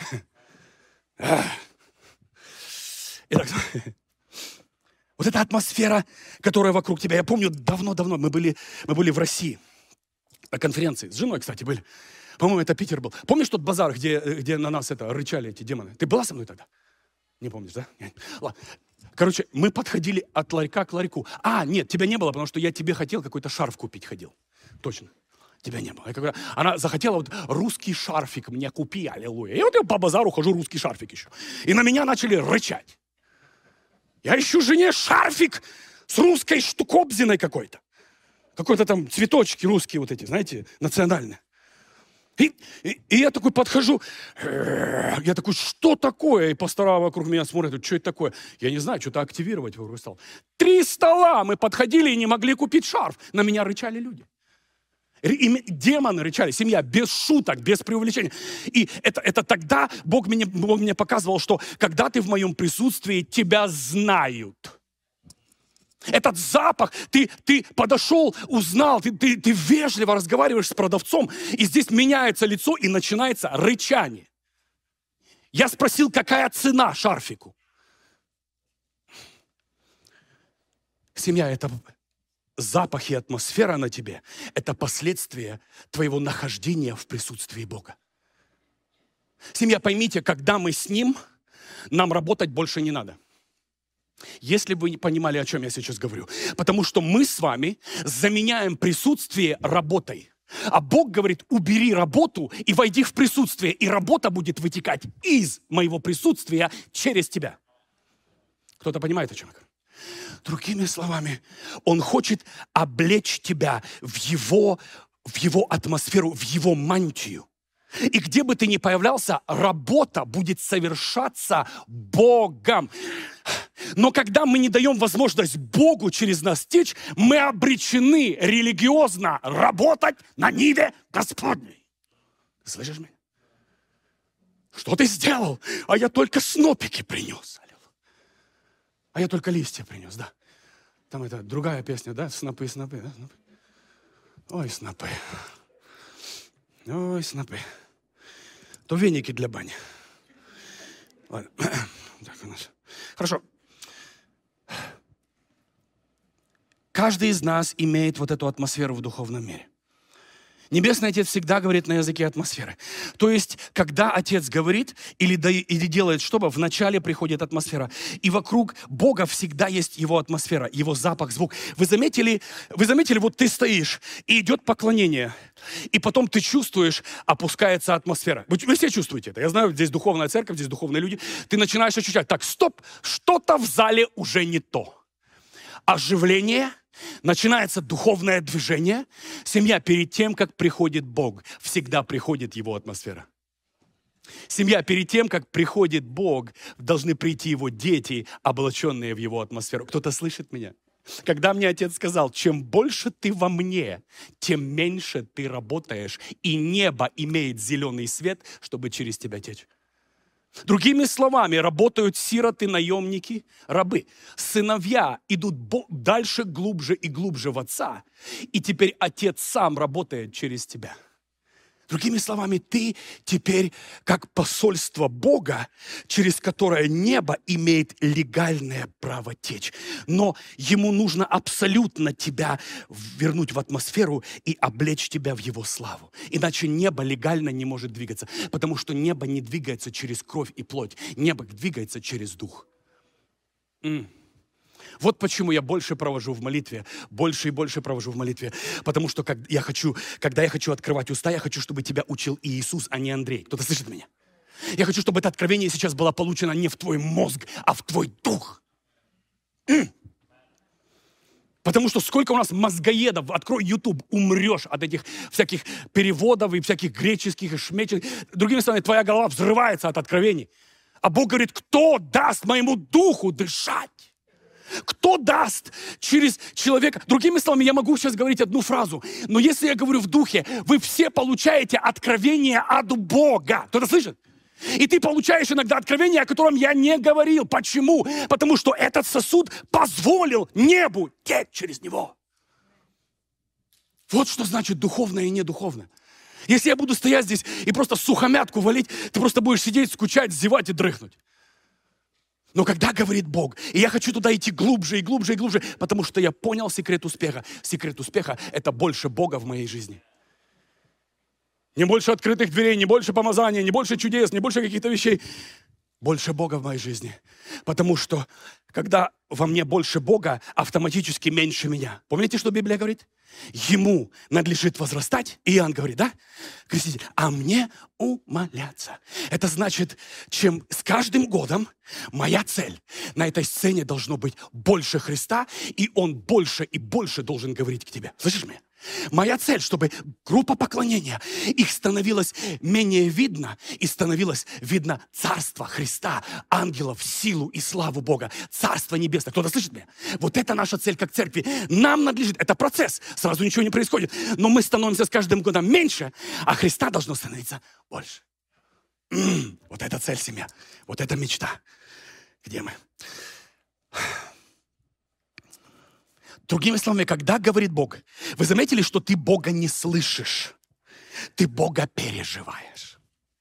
Итак, вот эта атмосфера, которая вокруг тебя. Я помню, давно-давно мы были в России на конференции. С женой, кстати, были. По-моему, это Питер был. Помнишь тот базар, где на нас рычали эти демоны? Ты была со мной тогда? Не помнишь, да? Нет. Ладно. Короче, мы подходили от ларька к ларьку. Нет, тебя не было, потому что я тебе хотел какой-то шарф купить ходил. Точно. Тебя не было. Она захотела вот русский шарфик мне купи, аллилуйя. И вот я по базару хожу, русский шарфик ищу. И на меня начали рычать. Я ищу жене шарфик с русской штукобзиной какой-то. Какой-то там цветочки русские вот эти, знаете, национальные. И я такой подхожу, я такой, что такое? И пастора вокруг меня смотрят, что это такое? Я не знаю, что-то активировать вокруг стола. 3 стола мы подходили и не могли купить шарф. На меня рычали люди. Демоны рычали, семья, без шуток, без преувеличения. И это тогда Бог мне показывал, что когда ты в моем присутствии, тебя знают. Этот запах, ты подошел, узнал, ты вежливо разговариваешь с продавцом, и здесь меняется лицо, и начинается рычание. Я спросил, какая цена шарфику. Семья, это запах и атмосфера на тебе, это последствия твоего нахождения в присутствии Бога. Семья, поймите, когда мы с Ним, нам работать больше не надо. Если бы вы не понимали, о чем я сейчас говорю. Потому что мы с вами заменяем присутствие работой. А Бог говорит, убери работу и войди в присутствие. И работа будет вытекать из моего присутствия через тебя. Кто-то понимает, о чем я говорю? Другими словами, Он хочет облечь тебя в Его атмосферу, в Его мантию. И где бы ты ни появлялся, работа будет совершаться Богом. Но когда мы не даем возможность Богу через нас течь, мы обречены религиозно работать на ниве Господней. Слышишь меня? Что ты сделал? А я только снопики принес. А я только листья принес, да. Там это другая песня, да? Снопы, снопы, да? Снопы. Ой, снопы. Ой, снопы. То веники для бани. Ладно. Так у нас. Хорошо. Каждый из нас имеет вот эту атмосферу в духовном мире. Небесный Отец всегда говорит на языке атмосферы. То есть, когда Отец говорит или делает что-то, вначале приходит атмосфера. И вокруг Бога всегда есть Его атмосфера, Его запах, звук. Вы заметили, вот ты стоишь, и идет поклонение. И потом ты чувствуешь, опускается атмосфера. Вы все чувствуете это. Я знаю, здесь духовная церковь, здесь духовные люди. Ты начинаешь ощущать, так, стоп, что-то в зале уже не то. Оживление. Начинается духовное движение. Семья, перед тем, как приходит Бог, всегда приходит Его атмосфера. Семья, перед тем, как приходит Бог, должны прийти Его дети, облаченные в Его атмосферу. Кто-то слышит меня? Когда мне Отец сказал, чем больше ты во мне, тем меньше ты работаешь, и небо имеет зеленый свет, чтобы через тебя течь. Другими словами, работают сироты, наемники, рабы. Сыновья идут дальше, глубже и глубже в Отца. И теперь Отец сам работает через тебя. Другими словами, ты теперь как посольство Бога, через которое небо имеет легальное право течь. Но Ему нужно абсолютно тебя вернуть в атмосферу и облечь тебя в Его славу. Иначе небо легально не может двигаться, потому что небо не двигается через кровь и плоть. Небо двигается через дух. Вот почему я больше провожу в молитве, больше и больше провожу в молитве. Потому что когда я хочу открывать уста, я хочу, чтобы тебя учил Иисус, а не Андрей. Кто-то слышит меня? Я хочу, чтобы это откровение сейчас было получено не в твой мозг, а в твой дух. Потому что сколько у нас мозгоедов, открой YouTube, умрешь от этих всяких переводов и всяких греческих и шмеческих. Другими словами, твоя голова взрывается от откровений. А Бог говорит, кто даст моему духу дышать? Кто даст через человека? Другими словами, я могу сейчас говорить одну фразу, но если я говорю в духе, вы все получаете откровение от Бога. Кто-то слышит? И ты получаешь иногда откровение, о котором я не говорил. Почему? Потому что этот сосуд позволил небу течь через него. Вот что значит духовное и недуховное. Если я буду стоять здесь и просто сухомятку валить, ты просто будешь сидеть, скучать, зевать и дрыхнуть. Но когда говорит Бог, и я хочу туда идти глубже и глубже и глубже, потому что я понял секрет успеха. Секрет успеха – это больше Бога в моей жизни. Не больше открытых дверей, не больше помазания, не больше чудес, не больше каких-то вещей. Больше Бога в моей жизни. Потому что, когда во мне больше Бога, автоматически меньше меня. Помните, что Библия говорит? Ему надлежит возрастать. И Иоанн говорит, да? Креститель, а мне умоляться. Это значит, чем с каждым годом моя цель на этой сцене должно быть больше Христа, и Он больше и больше должен говорить к тебе. Слышишь меня? Моя цель, чтобы группа поклонения, их становилось менее видно, и становилось видно Царство Христа, ангелов, силу и славу Бога, Царство Небесное. Кто-то слышит меня? Вот это наша цель как церкви. Нам надлежит, это процесс, сразу ничего не происходит, но мы становимся с каждым годом меньше, а Христа должно становиться больше. Вот это цель, семья, вот это мечта. Где мы? Другими словами, когда говорит Бог, вы заметили, что ты Бога не слышишь, ты Бога переживаешь.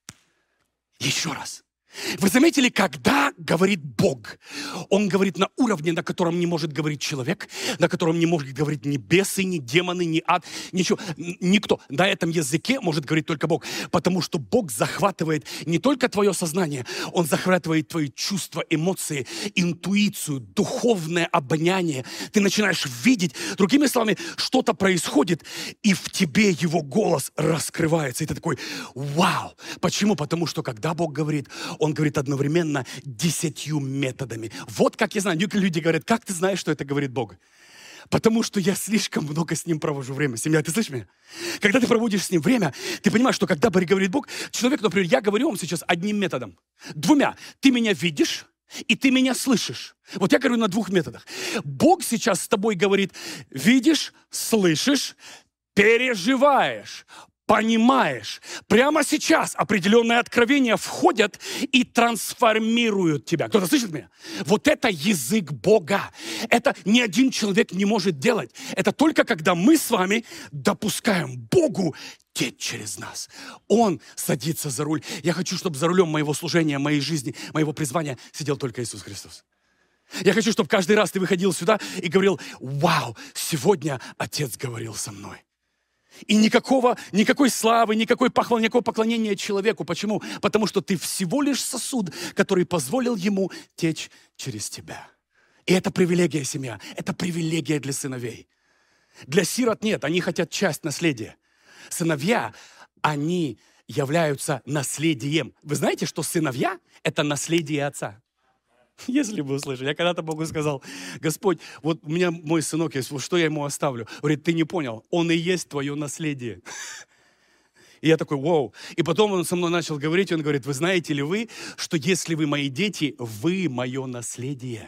Еще раз. Вы заметили, когда говорит Бог, Он говорит на уровне, на котором не может говорить человек, на котором не может говорить ни бесы, ни демоны, ни ад, ничего. Никто. На этом языке может говорить только Бог. Потому что Бог захватывает не только твое сознание, Он захватывает твои чувства, эмоции, интуицию, духовное обоняние. Ты начинаешь видеть. Другими словами, что-то происходит, и в тебе Его голос раскрывается. И ты такой, вау. Почему? Потому что когда Бог говорит, Он говорит одновременно 10 методами. Вот как я знаю. Люди говорят, как ты знаешь, что это говорит Бог? Потому что я слишком много с Ним провожу время. Семья, ты слышишь меня? Когда ты проводишь с Ним время, ты понимаешь, что когда говорит Бог, человек, например, я говорю вам сейчас одним методом. 2. Ты меня видишь, и ты меня слышишь. Вот я говорю на 2 методах. Бог сейчас с тобой говорит, видишь, слышишь, переживаешь, понимаешь. Прямо сейчас определенные откровения входят и трансформируют тебя. Кто-то слышит меня? Вот это язык Бога. Это ни один человек не может делать. Это только когда мы с вами допускаем Богу течь через нас. Он садится за руль. Я хочу, чтобы за рулем моего служения, моей жизни, моего призвания сидел только Иисус Христос. Я хочу, чтобы каждый раз ты выходил сюда и говорил, вау, сегодня Отец говорил со мной. И никакой славы, никакой похвалы, никакого поклонения человеку. Почему? Потому что ты всего лишь сосуд, который позволил Ему течь через тебя. И это привилегия, семья. Это привилегия для сыновей. Для сирот нет, они хотят часть наследия. Сыновья, они являются наследием. Вы знаете, что сыновья – это наследие отца? Если бы услышали. Я когда-то Богу сказал, Господь, вот у меня мой сынок есть, вот что я ему оставлю? Говорит, ты не понял, он и есть твое наследие. И я такой, вау. И потом он со мной начал говорить, он говорит, вы знаете ли вы, что если вы мои дети, вы мое наследие.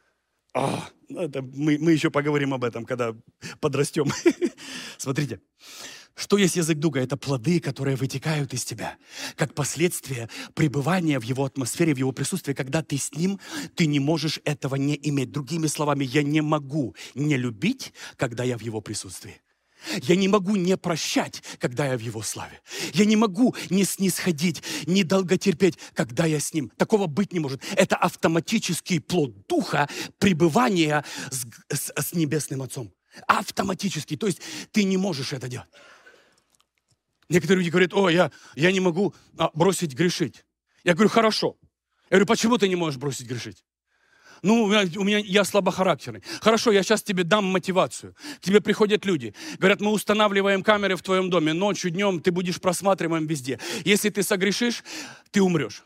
Мы еще поговорим об этом, когда подрастем. Смотрите. Что есть язык Дуга? Это плоды, которые вытекают из тебя, как последствие пребывания в Его атмосфере, в Его присутствии. Когда ты с Ним, ты не можешь этого не иметь. Другими словами, я не могу не любить, когда я в Его присутствии. Я не могу не прощать, когда я в Его славе. Я не могу не снисходить, не долготерпеть, когда я с Ним. Такого быть не может. Это автоматический плод Духа пребывания с Небесным Отцом. Автоматически. То есть ты не можешь это делать. Некоторые люди говорят, я не могу бросить грешить. Я говорю, хорошо. Я говорю, почему ты не можешь бросить грешить? Я слабохарактерный. Хорошо, я сейчас тебе дам мотивацию. К тебе приходят люди. Говорят, мы устанавливаем камеры в твоем доме. Ночью, днем ты будешь просматриваем везде. Если ты согрешишь, ты умрешь.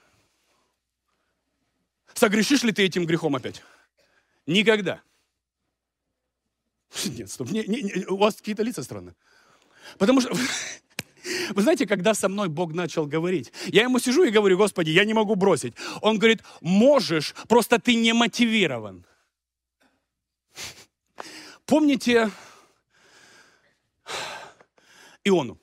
Согрешишь ли ты этим грехом опять? Никогда. Нет, стоп. У вас какие-то лица странные. Потому что... Вы знаете, когда со мной Бог начал говорить, я ему сижу и говорю, Господи, я не могу бросить. Он говорит, можешь, просто ты не мотивирован. Помните Иону?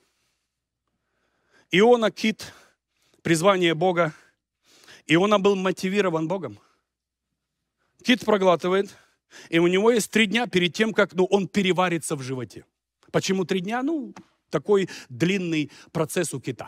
Иона, кит, призвание Бога. Иона был мотивирован Богом. Кит проглатывает, и у него есть 3 дня перед тем, как он переварится в животе. Почему 3 дня? Такой длинный процесс у кита.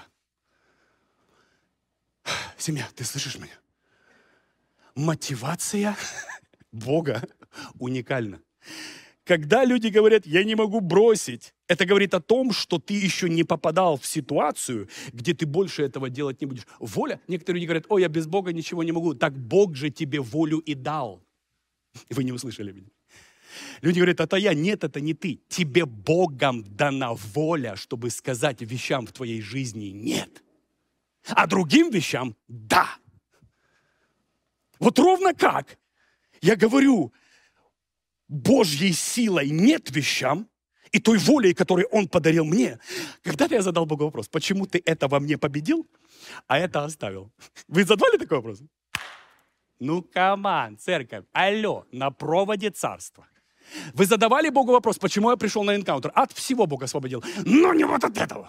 Семья, ты слышишь меня? Мотивация Бога уникальна. Когда люди говорят, я не могу бросить, это говорит о том, что ты еще не попадал в ситуацию, где ты больше этого делать не будешь. Воля. Некоторые люди говорят, я без Бога ничего не могу. Так Бог же тебе волю и дал. Вы не услышали меня. Люди говорят, это я. Нет, это не ты. Тебе Богом дана воля, чтобы сказать вещам в твоей жизни нет. А другим вещам да. Вот ровно как я говорю, Божьей силой нет вещам, и той волей, которую Он подарил мне. Когда-то я задал Богу вопрос, почему ты это во мне победил, а это оставил? Вы задавали такой вопрос? Камон, церковь, алло, на проводе царства. Вы задавали Богу вопрос, почему я пришел на энкаунтер? От всего Бог освободил, но не вот от этого.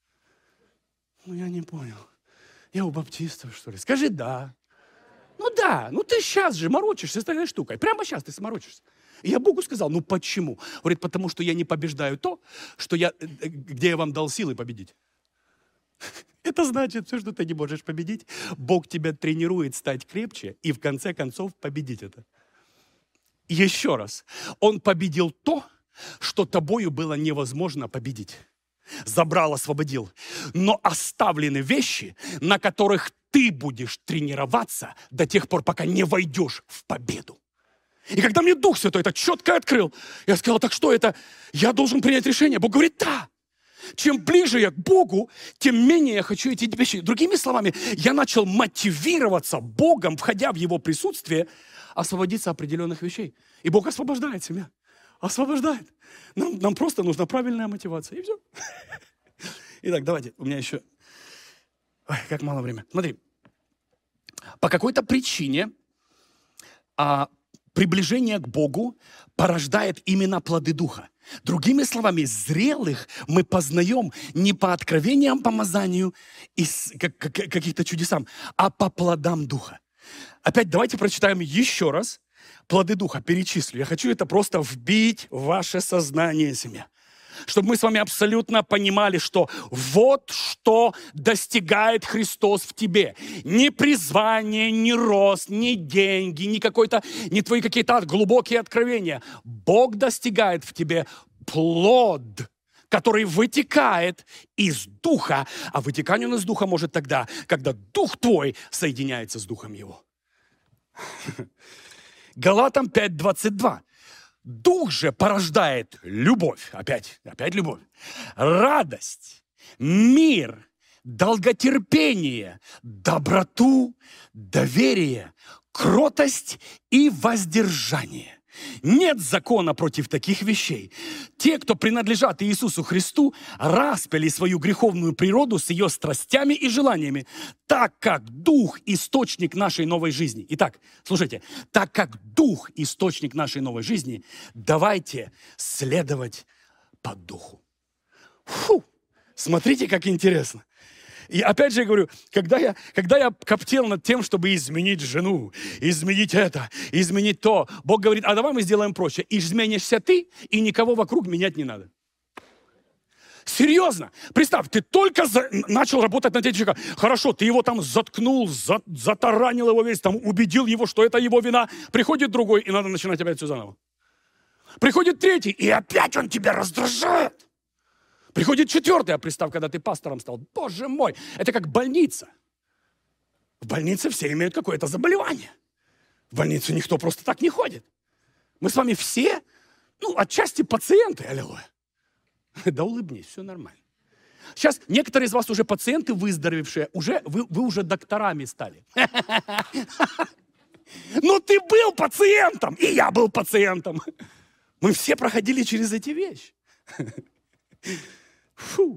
Я не понял. Я у баптистов, что ли? Скажи да. Да, ты сейчас же морочишься с этой штукой. Прямо сейчас ты сморочишься. И я Богу сказал, ну почему? Говорит, потому что я не побеждаю то, где я вам дал силы победить. Это значит, все, что ты не можешь победить, Бог тебя тренирует стать крепче и в конце концов победить это. Еще раз. Он победил то, что тобою было невозможно победить. Забрал, освободил. Но оставлены вещи, на которых ты будешь тренироваться до тех пор, пока не войдешь в победу. И когда мне Дух Святой это четко открыл, я сказал, так что это? Я должен принять решение. Бог говорит, да. Чем ближе я к Богу, тем менее я хочу эти вещи. Другими словами, я начал мотивироваться Богом, входя в Его присутствие, освободиться от определенных вещей. И Бог освобождает себя. Освобождает. Нам просто нужна правильная мотивация. И все. Итак, давайте. У меня еще... Ой, как мало времени. Смотри. По какой-то причине приближение к Богу порождает именно плоды Духа. Другими словами, зрелых мы познаем не по откровениям, помазанию и каких-то чудесам, а по плодам Духа. Опять давайте прочитаем еще раз плоды Духа, перечислю. Я хочу это просто вбить в ваше сознание, семья. Чтобы мы с вами абсолютно понимали, что вот что достигает Христос в тебе. Не призвание, не рост, не деньги, не твои какие-то глубокие откровения. Бог достигает в тебе плод, который вытекает из Духа. А вытекание он из Духа может тогда, когда Дух твой соединяется с Духом Его. Галатам 5:22. Дух же порождает любовь, опять любовь, радость, мир, долготерпение, доброту, доверие, кротость и воздержание. Нет закона против таких вещей. Те, кто принадлежат Иисусу Христу, распяли свою греховную природу с ее страстями и желаниями, так как Дух – источник нашей новой жизни. Итак, слушайте, так как Дух – источник нашей новой жизни, давайте следовать по Духу. Фу! Смотрите, как интересно. И опять же я говорю, когда я коптил над тем, чтобы изменить жену, изменить это, изменить то, Бог говорит, а давай мы сделаем проще. Изменишься ты, и никого вокруг менять не надо. Серьезно. Представь, ты только начал работать над этим человеком. Хорошо, ты его там заткнул, затаранил его весь, там убедил его, что это его вина. Приходит другой, и надо начинать опять все заново. Приходит третий, и опять он тебя раздражает. Приходит четвертый, а представь, когда ты пастором стал. Боже мой, это как больница. В больнице все имеют какое-то заболевание. В больницу никто просто так не ходит. Мы с вами все, отчасти пациенты, аллилуйя. Да улыбнись, все нормально. Сейчас некоторые из вас уже пациенты выздоровевшие, вы уже докторами стали. Но ты был пациентом, и я был пациентом. Мы все проходили через эти вещи. Фу.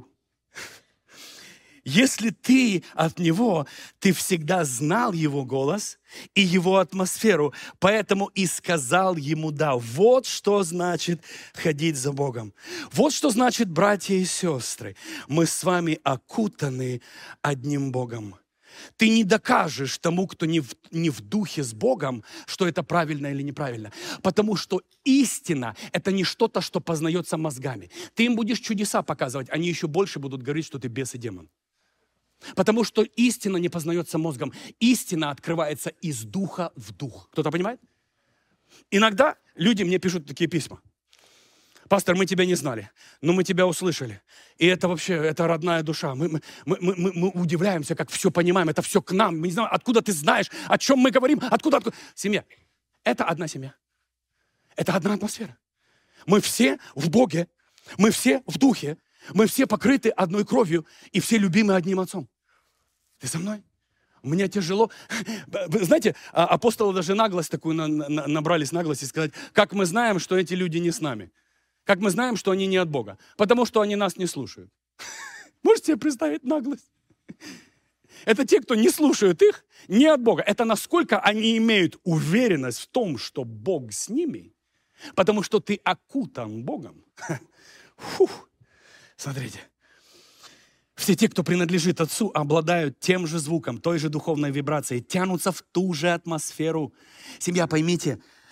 Если ты от Него, ты всегда знал Его голос и Его атмосферу, поэтому и сказал Ему «да». Вот что значит ходить за Богом. Вот что значит, братья и сестры, мы с вами окутаны одним Богом. Ты не докажешь тому, кто не в духе с Богом, что это правильно или неправильно. Потому что истина – это не что-то, что познается мозгами. Ты им будешь чудеса показывать, они еще больше будут говорить, что ты бес и демон. Потому что истина не познается мозгом. Истина открывается из духа в дух. Кто-то понимает? Иногда люди мне пишут такие письма. Пастор, мы тебя не знали, но мы тебя услышали. И это вообще, это родная душа. Мы удивляемся, как все понимаем. Это все к нам. Мы не знаем, откуда ты знаешь, о чем мы говорим. Откуда? Семья. Это одна семья. Это одна атмосфера. Мы все в Боге. Мы все в Духе. Мы все покрыты одной кровью. И все любимы одним Отцом. Ты со мной? Мне тяжело. Вы знаете, апостолы даже наглость такую набрались, наглости сказать, как мы знаем, что эти люди не с нами. Как мы знаем, что они не от Бога? Потому что они нас не слушают. Можете себе представить наглость? Это те, кто не слушают их, не от Бога. Это насколько они имеют уверенность в том, что Бог с ними, потому что ты окутан Богом. Фух. Смотрите. Все те, кто принадлежит Отцу, обладают тем же звуком, той же духовной вибрацией, тянутся в ту же атмосферу. Семья, поймите,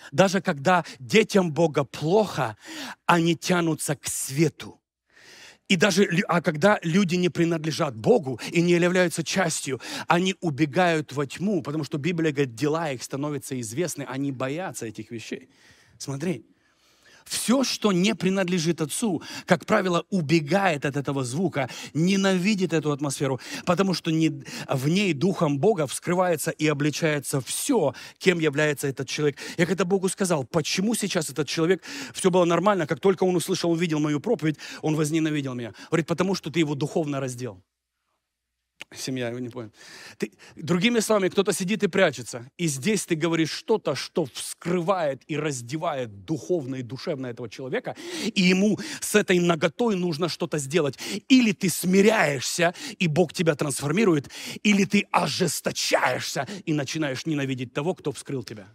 даже когда детям Бога плохо, они тянутся к свету. А когда люди не принадлежат Богу и не являются частью, они убегают во тьму, потому что Библия говорит, дела их становятся известны, они боятся этих вещей. Смотри, все, что не принадлежит Отцу, как правило, убегает от этого звука, ненавидит эту атмосферу, потому что в ней Духом Бога вскрывается и обличается все, кем является этот человек. Я когда Богу сказал, почему сейчас этот человек, все было нормально, как только он услышал, увидел мою проповедь, он возненавидел меня. Говорит, потому что ты его духовно раздел. Семья, я не понял. Другими словами, кто-то сидит и прячется, и здесь ты говоришь что-то, что вскрывает и раздевает духовно и душевно этого человека, и ему с этой наготой нужно что-то сделать. Или ты смиряешься, и Бог тебя трансформирует, или ты ожесточаешься и начинаешь ненавидеть того, кто вскрыл тебя.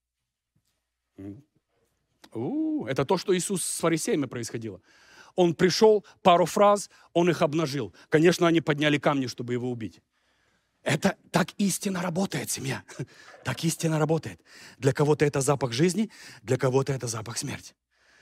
Это то, что Иисус с фарисеями происходило. Он пришел, пару фраз, он их обнажил. Конечно, они подняли камни, чтобы его убить. Это так истина работает, семья. Так истина работает. Для кого-то это запах жизни, для кого-то это запах смерти.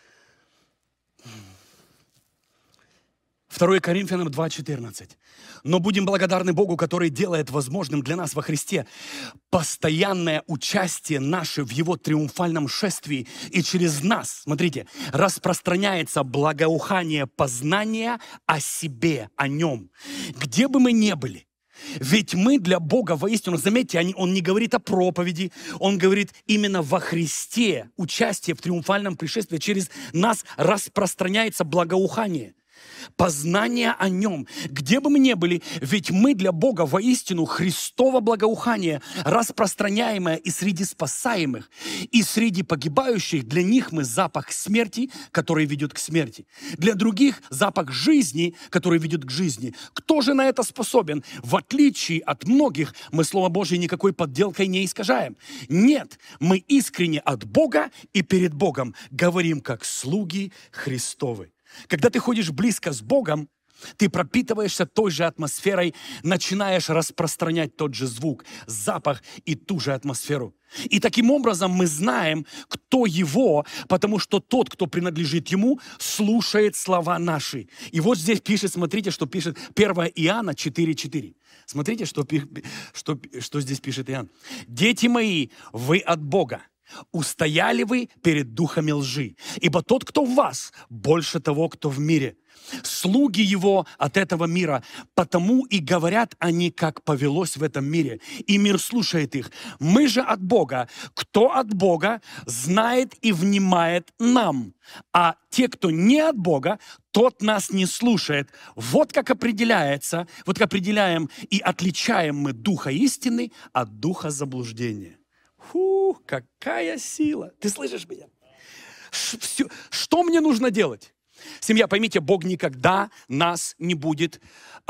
2 Коринфянам 2:14. Но будем благодарны Богу, который делает возможным для нас во Христе постоянное участие наше в Его триумфальном шествии. И через нас, смотрите, распространяется благоухание познания о себе, о Нем. Где бы мы ни были. Ведь мы для Бога воистину, заметьте, он не говорит о проповеди, он говорит именно во Христе участие в триумфальном пришествии. Через нас распространяется благоухание. Познание о Нем. Где бы мы ни были, ведь мы для Бога воистину Христово благоухание, распространяемое и среди спасаемых, и среди погибающих. Для них мы запах смерти, который ведет к смерти. Для других запах жизни, который ведет к жизни. Кто же на это способен? В отличие от многих, мы Слово Божие никакой подделкой не искажаем. Нет, мы искренне от Бога и перед Богом говорим, как слуги Христовы. Когда ты ходишь близко с Богом, ты пропитываешься той же атмосферой, начинаешь распространять тот же звук, запах и ту же атмосферу. И таким образом мы знаем, кто Его, потому что тот, кто принадлежит Ему, слушает слова наши. И вот здесь пишет, смотрите, что пишет 1 Иоанна 4:4. Смотрите, что здесь пишет Иоанн. «Дети мои, вы от Бога. Устояли вы перед духами лжи, ибо тот, кто в вас, больше того, кто в мире. Слуги его от этого мира, потому и говорят они, как повелось в этом мире, и мир слушает их. Мы же от Бога. Кто от Бога, знает и внимает нам, а те, кто не от Бога, тот нас не слушает. Вот как определяем и отличаем мы духа истины от духа заблуждения». Какая сила! Ты слышишь меня? Что мне нужно делать? Семья, поймите, Бог никогда нас не будет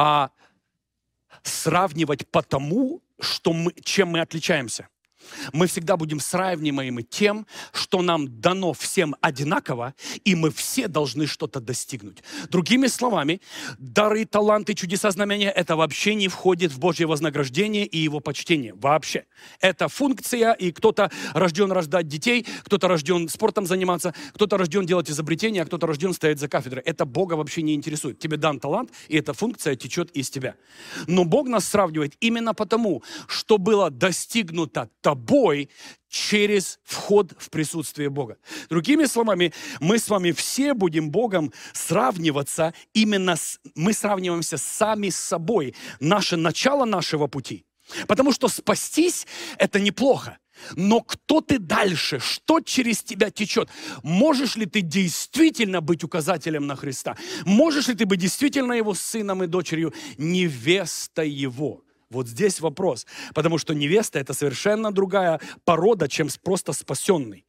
сравнивать по тому, чем мы отличаемся. Мы всегда будем сравниваемы тем, что нам дано всем одинаково, и мы все должны что-то достигнуть. Другими словами, дары, таланты, чудеса, знамения – это вообще не входит в Божье вознаграждение и Его почтение. Вообще. Это функция, и кто-то рожден рождать детей, кто-то рожден спортом заниматься, кто-то рожден делать изобретения, а кто-то рожден стоять за кафедрой. Это Бога вообще не интересует. Тебе дан талант, и эта функция течет из тебя. Но Бог нас сравнивает именно потому, что было достигнуто тобой через вход в присутствие Бога. Другими словами, мы с вами все будем Богом сравниваться, мы сравниваемся сами с собой, начало нашего пути. Потому что спастись – это неплохо. Но кто ты дальше? Что через тебя течет? Можешь ли ты действительно быть указателем на Христа? Можешь ли ты быть действительно Его сыном и дочерью, невеста Его? Вот здесь вопрос, потому что невеста – это совершенно другая порода, чем просто спасенный.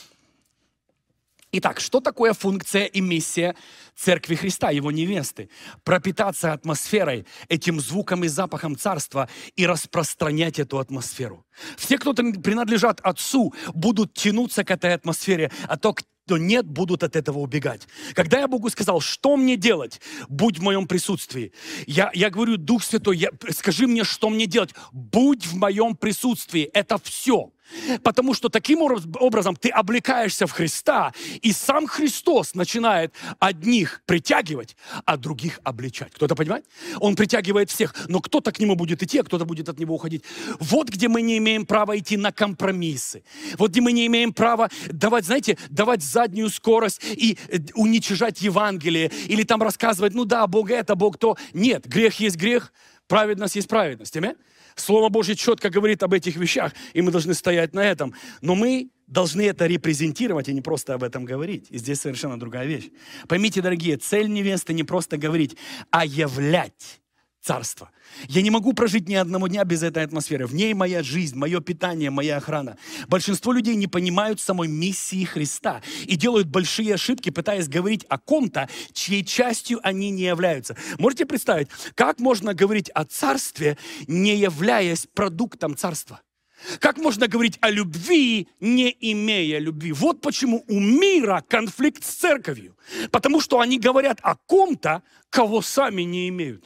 Итак, что такое функция и миссия Церкви Христа, Его невесты? Пропитаться атмосферой, этим звуком и запахом Царства и распространять эту атмосферу. Все, кто принадлежат Отцу, будут тянуться к этой атмосфере, а то, кто нет, будут от этого убегать. Когда я Богу сказал, что мне делать, будь в моем присутствии, я говорю, Дух Святой, скажи мне, что мне делать, будь в моем присутствии, это все. Потому что таким образом ты облекаешься в Христа, и сам Христос начинает одних притягивать, а других обличать. Кто-то понимает? Он притягивает всех, но кто-то к нему будет идти, а кто-то будет от него уходить. Вот где мы не имеем права идти на компромиссы. Вот где мы не имеем права давать, знаете, давать заднюю скорость и уничижать Евангелие, или там рассказывать, ну да, Бог это, Бог то. Нет, грех есть грех, праведность есть праведность. Аминь? Слово Божье четко говорит об этих вещах, и мы должны стоять на этом. Но мы должны это репрезентировать и не просто об этом говорить. И здесь совершенно другая вещь. Поймите, дорогие, цель невесты не просто говорить, а являть царство. Я не могу прожить ни одного дня без этой атмосферы. В ней моя жизнь, мое питание, моя охрана. Большинство людей не понимают самой миссии Христа и делают большие ошибки, пытаясь говорить о ком-то, чьей частью они не являются. Можете представить, как можно говорить о царстве, не являясь продуктом царства? Как можно говорить о любви, не имея любви? Вот почему у мира конфликт с церковью. Потому что они говорят о ком-то, кого сами не имеют.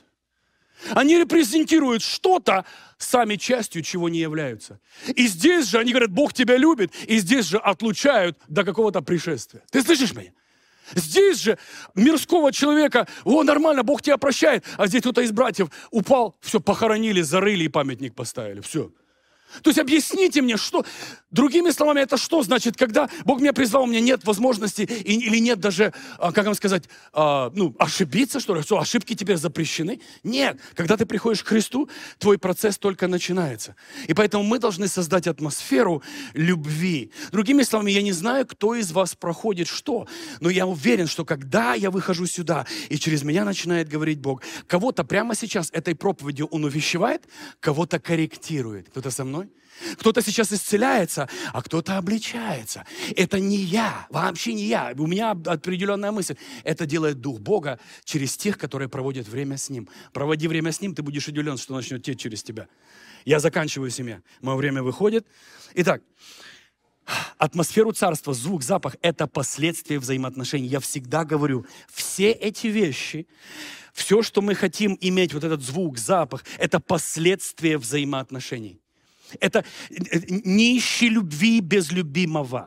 Они репрезентируют что-то, сами частью чего не являются. И здесь же они говорят, Бог тебя любит, и здесь же отлучают до какого-то пришествия. Ты слышишь меня? Здесь же мирского человека, нормально, Бог тебя прощает, а здесь кто-то из братьев упал, все, похоронили, зарыли и памятник поставили, все. То есть объясните мне, что, другими словами, это что значит, когда Бог меня призвал, у меня нет возможности или нет даже, как вам сказать, ошибиться, что ли? Что, ошибки теперь запрещены? Нет, когда ты приходишь к Христу, твой процесс только начинается. И поэтому мы должны создать атмосферу любви. Другими словами, я не знаю, кто из вас проходит что, но я уверен, что когда я выхожу сюда, и через меня начинает говорить Бог, кого-то прямо сейчас этой проповедью Он увещевает, кого-то корректирует. Кто-то со мной? Кто-то сейчас исцеляется, а кто-то обличается. Это не я, вообще не я. У меня определенная мысль. Это делает Дух Бога через тех, которые проводят время с Ним. Проводи время с Ним, ты будешь удивлен, что начнет течь через тебя. Я заканчиваю семья. Мое время выходит. Итак, атмосферу царства, звук, запах – это последствия взаимоотношений. Я всегда говорю, все эти вещи, все, что мы хотим иметь, вот этот звук, запах – это последствия взаимоотношений. Это не ищи любви без любимого.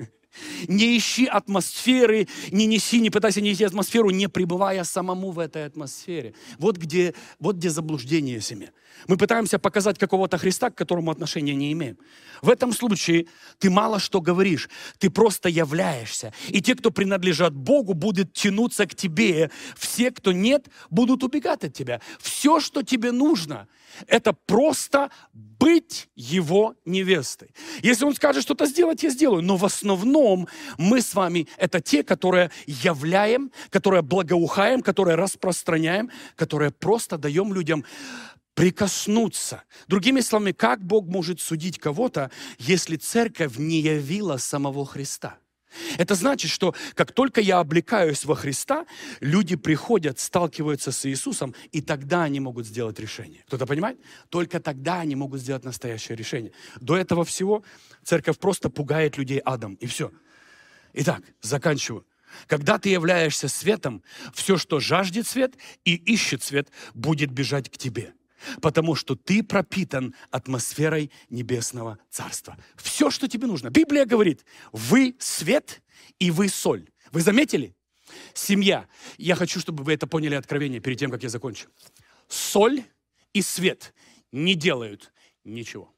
Не ищи атмосферы, не пытайся нести атмосферу, не пребывая самому в этой атмосфере. Вот где заблуждение семьи. Мы пытаемся показать какого-то Христа, к которому отношения не имеем. В этом случае ты мало что говоришь, ты просто являешься. И те, кто принадлежат Богу, будут тянуться к тебе. Все, кто нет, будут убегать от тебя. Все, что тебе нужно, это просто быть Его невестой. Если Он скажет что-то сделать, я сделаю. Но в основном мы с вами это те, которые являем, которые благоухаем, которые распространяем, которые просто даем людям прикоснуться. Другими словами, как Бог может судить кого-то, если церковь не явила самого Христа? Это значит, что как только я облекаюсь во Христа, люди приходят, сталкиваются с Иисусом, и тогда они могут сделать решение. Кто-то понимает? Только тогда они могут сделать настоящее решение. До этого всего церковь просто пугает людей адом, и все. Итак, заканчиваю. Когда ты являешься светом, все, что жаждет свет и ищет свет, будет бежать к тебе. Потому что ты пропитан атмосферой небесного царства. Все, что тебе нужно. Библия говорит, вы свет и вы соль. Вы заметили? Семья. Я хочу, чтобы вы это поняли откровение перед тем, как я закончу. Соль и свет не делают ничего.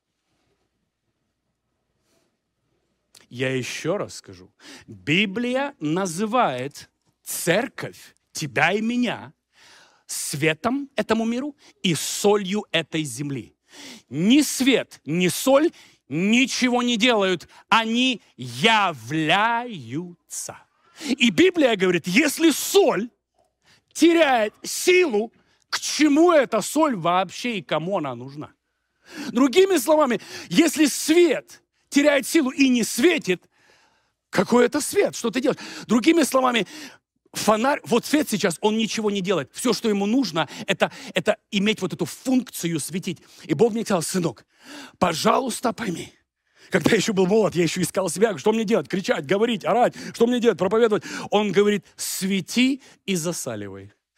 Я еще раз скажу. Библия называет церковь, тебя и меня, светом этому миру и солью этой земли. Ни свет, ни соль ничего не делают. Они являются. И Библия говорит, если соль теряет силу, к чему эта соль вообще и кому она нужна? Другими словами, если свет теряет силу и не светит, какой это свет? Что ты делаешь? Другими словами, фонарь, вот свет сейчас, он ничего не делает. Все, что ему нужно, это иметь вот эту функцию светить. И Бог мне сказал, сынок, пожалуйста, пойми. Когда я еще был молод, я еще искал себя, что мне делать? Кричать, говорить, орать, что мне делать, проповедовать. Он говорит, свети и засаливай.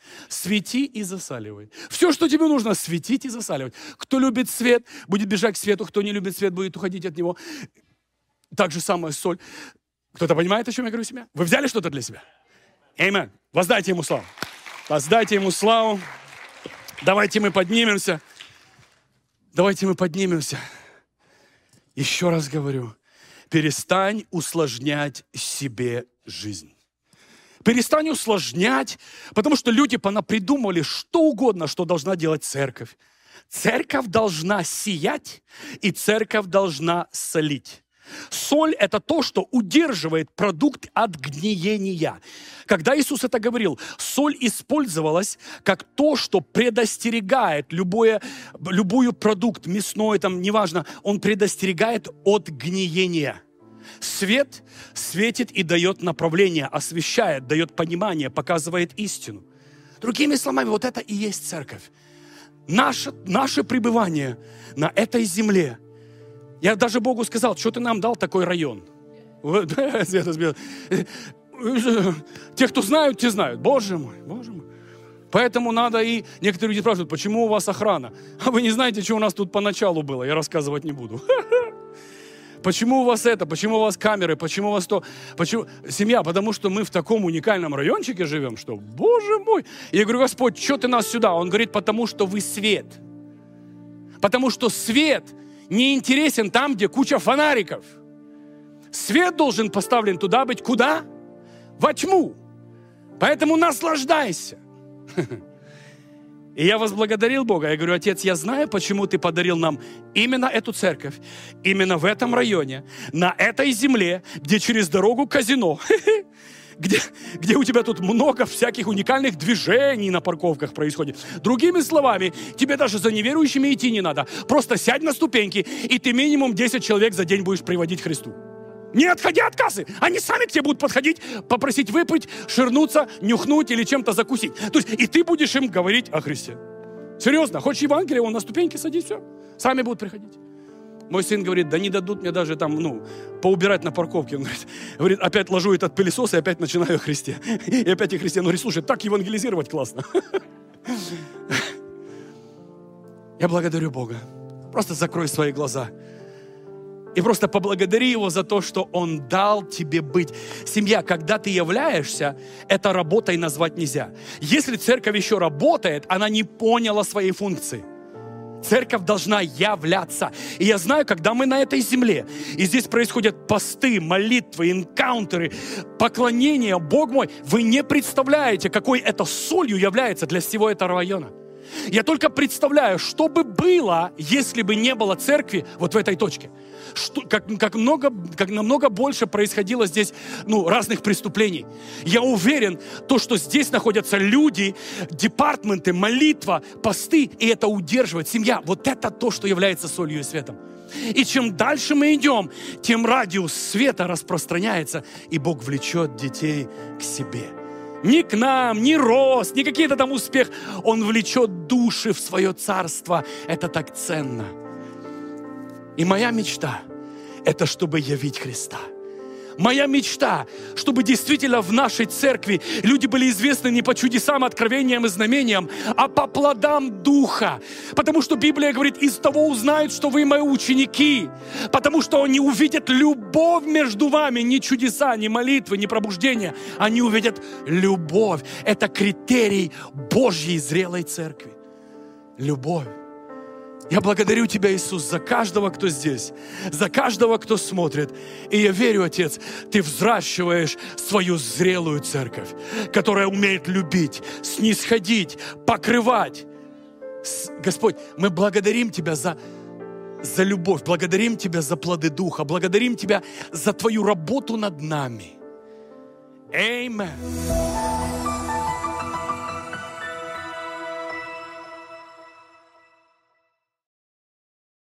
Свети и засаливай. Все, что тебе нужно, светить и засаливать. Кто любит свет, будет бежать к свету. Кто не любит свет, будет уходить от него. Так же самое соль. Кто-то понимает, о чем я говорю себе? Вы взяли что-то для себя? Аминь. Воздайте ему славу. Воздайте ему славу. Давайте мы поднимемся. Давайте мы поднимемся. Еще раз говорю. Перестань усложнять себе жизнь. Перестань усложнять, потому что люди понапридумывали что угодно, что должна делать церковь. Церковь должна сиять, и церковь должна солить. Соль – это то, что удерживает продукт от гниения. Когда Иисус это говорил, соль использовалась как то, что предостерегает любую продукт, мясной, там, неважно, он предостерегает от гниения. Свет светит и дает направление, освещает, дает понимание, показывает истину. Другими словами, вот это и есть церковь. Наше пребывание на этой земле. Я даже Богу сказал, что ты нам дал такой район. Те, кто знают, те знают. Боже мой, Боже мой. Поэтому надо и... Некоторые люди спрашивают, почему у вас охрана? А вы не знаете, что у нас тут поначалу было? Я рассказывать не буду. Почему у вас это? Почему у вас камеры? Почему у вас то? Почему? Семья, потому что мы в таком уникальном райончике живем, что, Боже мой. Я говорю, Господь, что ты нас сюда? Он говорит, потому что вы свет. Потому что свет не интересен там, где куча фонариков. Свет должен поставлен туда быть. Куда? Во тьму. Поэтому наслаждайся. И я возблагодарил Бога. Я говорю, Отец, я знаю, почему Ты подарил нам именно эту церковь, именно в этом районе, на этой земле, где через дорогу казино, где у тебя тут много всяких уникальных движений на парковках происходит. Другими словами, тебе даже за неверующими идти не надо. Просто сядь на ступеньки, и ты минимум 10 человек за день будешь приводить к Христу. Не отходи от кассы. Они сами к тебе будут подходить, попросить выпить, ширнуться, нюхнуть или чем-то закусить. То есть и ты будешь им говорить о Христе. Серьезно, хочешь Евангелие, он на ступеньки садись, все. Сами будут приходить. Мой сын говорит, да не дадут мне даже там, поубирать на парковке. Он говорит, опять ложу этот пылесос и опять начинаю о Христе. И опять о Христе. Он говорит, слушай, так евангелизировать классно. Я благодарю Бога. Просто закрой свои глаза. И просто поблагодари Его за то, что Он дал тебе быть. Семья, когда ты являешься, это работой назвать нельзя. Если церковь еще работает, она не поняла своей функции. Церковь должна являться. И я знаю, когда мы на этой земле, и здесь происходят посты, молитвы, энкаунтеры, поклонения, Бог мой, вы не представляете, какой это солью является для всего этого района. Я только представляю, что бы было, если бы не было церкви вот в этой точке. Как намного больше происходило здесь разных преступлений. Я уверен, то, что здесь находятся люди, департаменты, молитва, посты, и это удерживает семья. Вот это то, что является солью и светом. И чем дальше мы идем, тем радиус света распространяется, и Бог влечет детей к себе. Не к нам, не рост, не какие-то там успех. Он влечет души в свое царство. Это так ценно. И моя мечта – это чтобы явить Христа. Моя мечта, чтобы действительно в нашей церкви люди были известны не по чудесам, откровениям и знамениям, а по плодам Духа. Потому что Библия говорит, из того узнают, что вы мои ученики. Потому что они увидят любовь между вами, не чудеса, не молитвы, не пробуждения. Они увидят любовь. Это критерий Божьей зрелой церкви. Любовь. Я благодарю Тебя, Иисус, за каждого, кто здесь, за каждого, кто смотрит. И я верю, Отец, Ты взращиваешь свою зрелую церковь, которая умеет любить, снисходить, покрывать. Господь, мы благодарим Тебя за любовь, благодарим Тебя за плоды Духа, благодарим Тебя за Твою работу над нами. Аминь.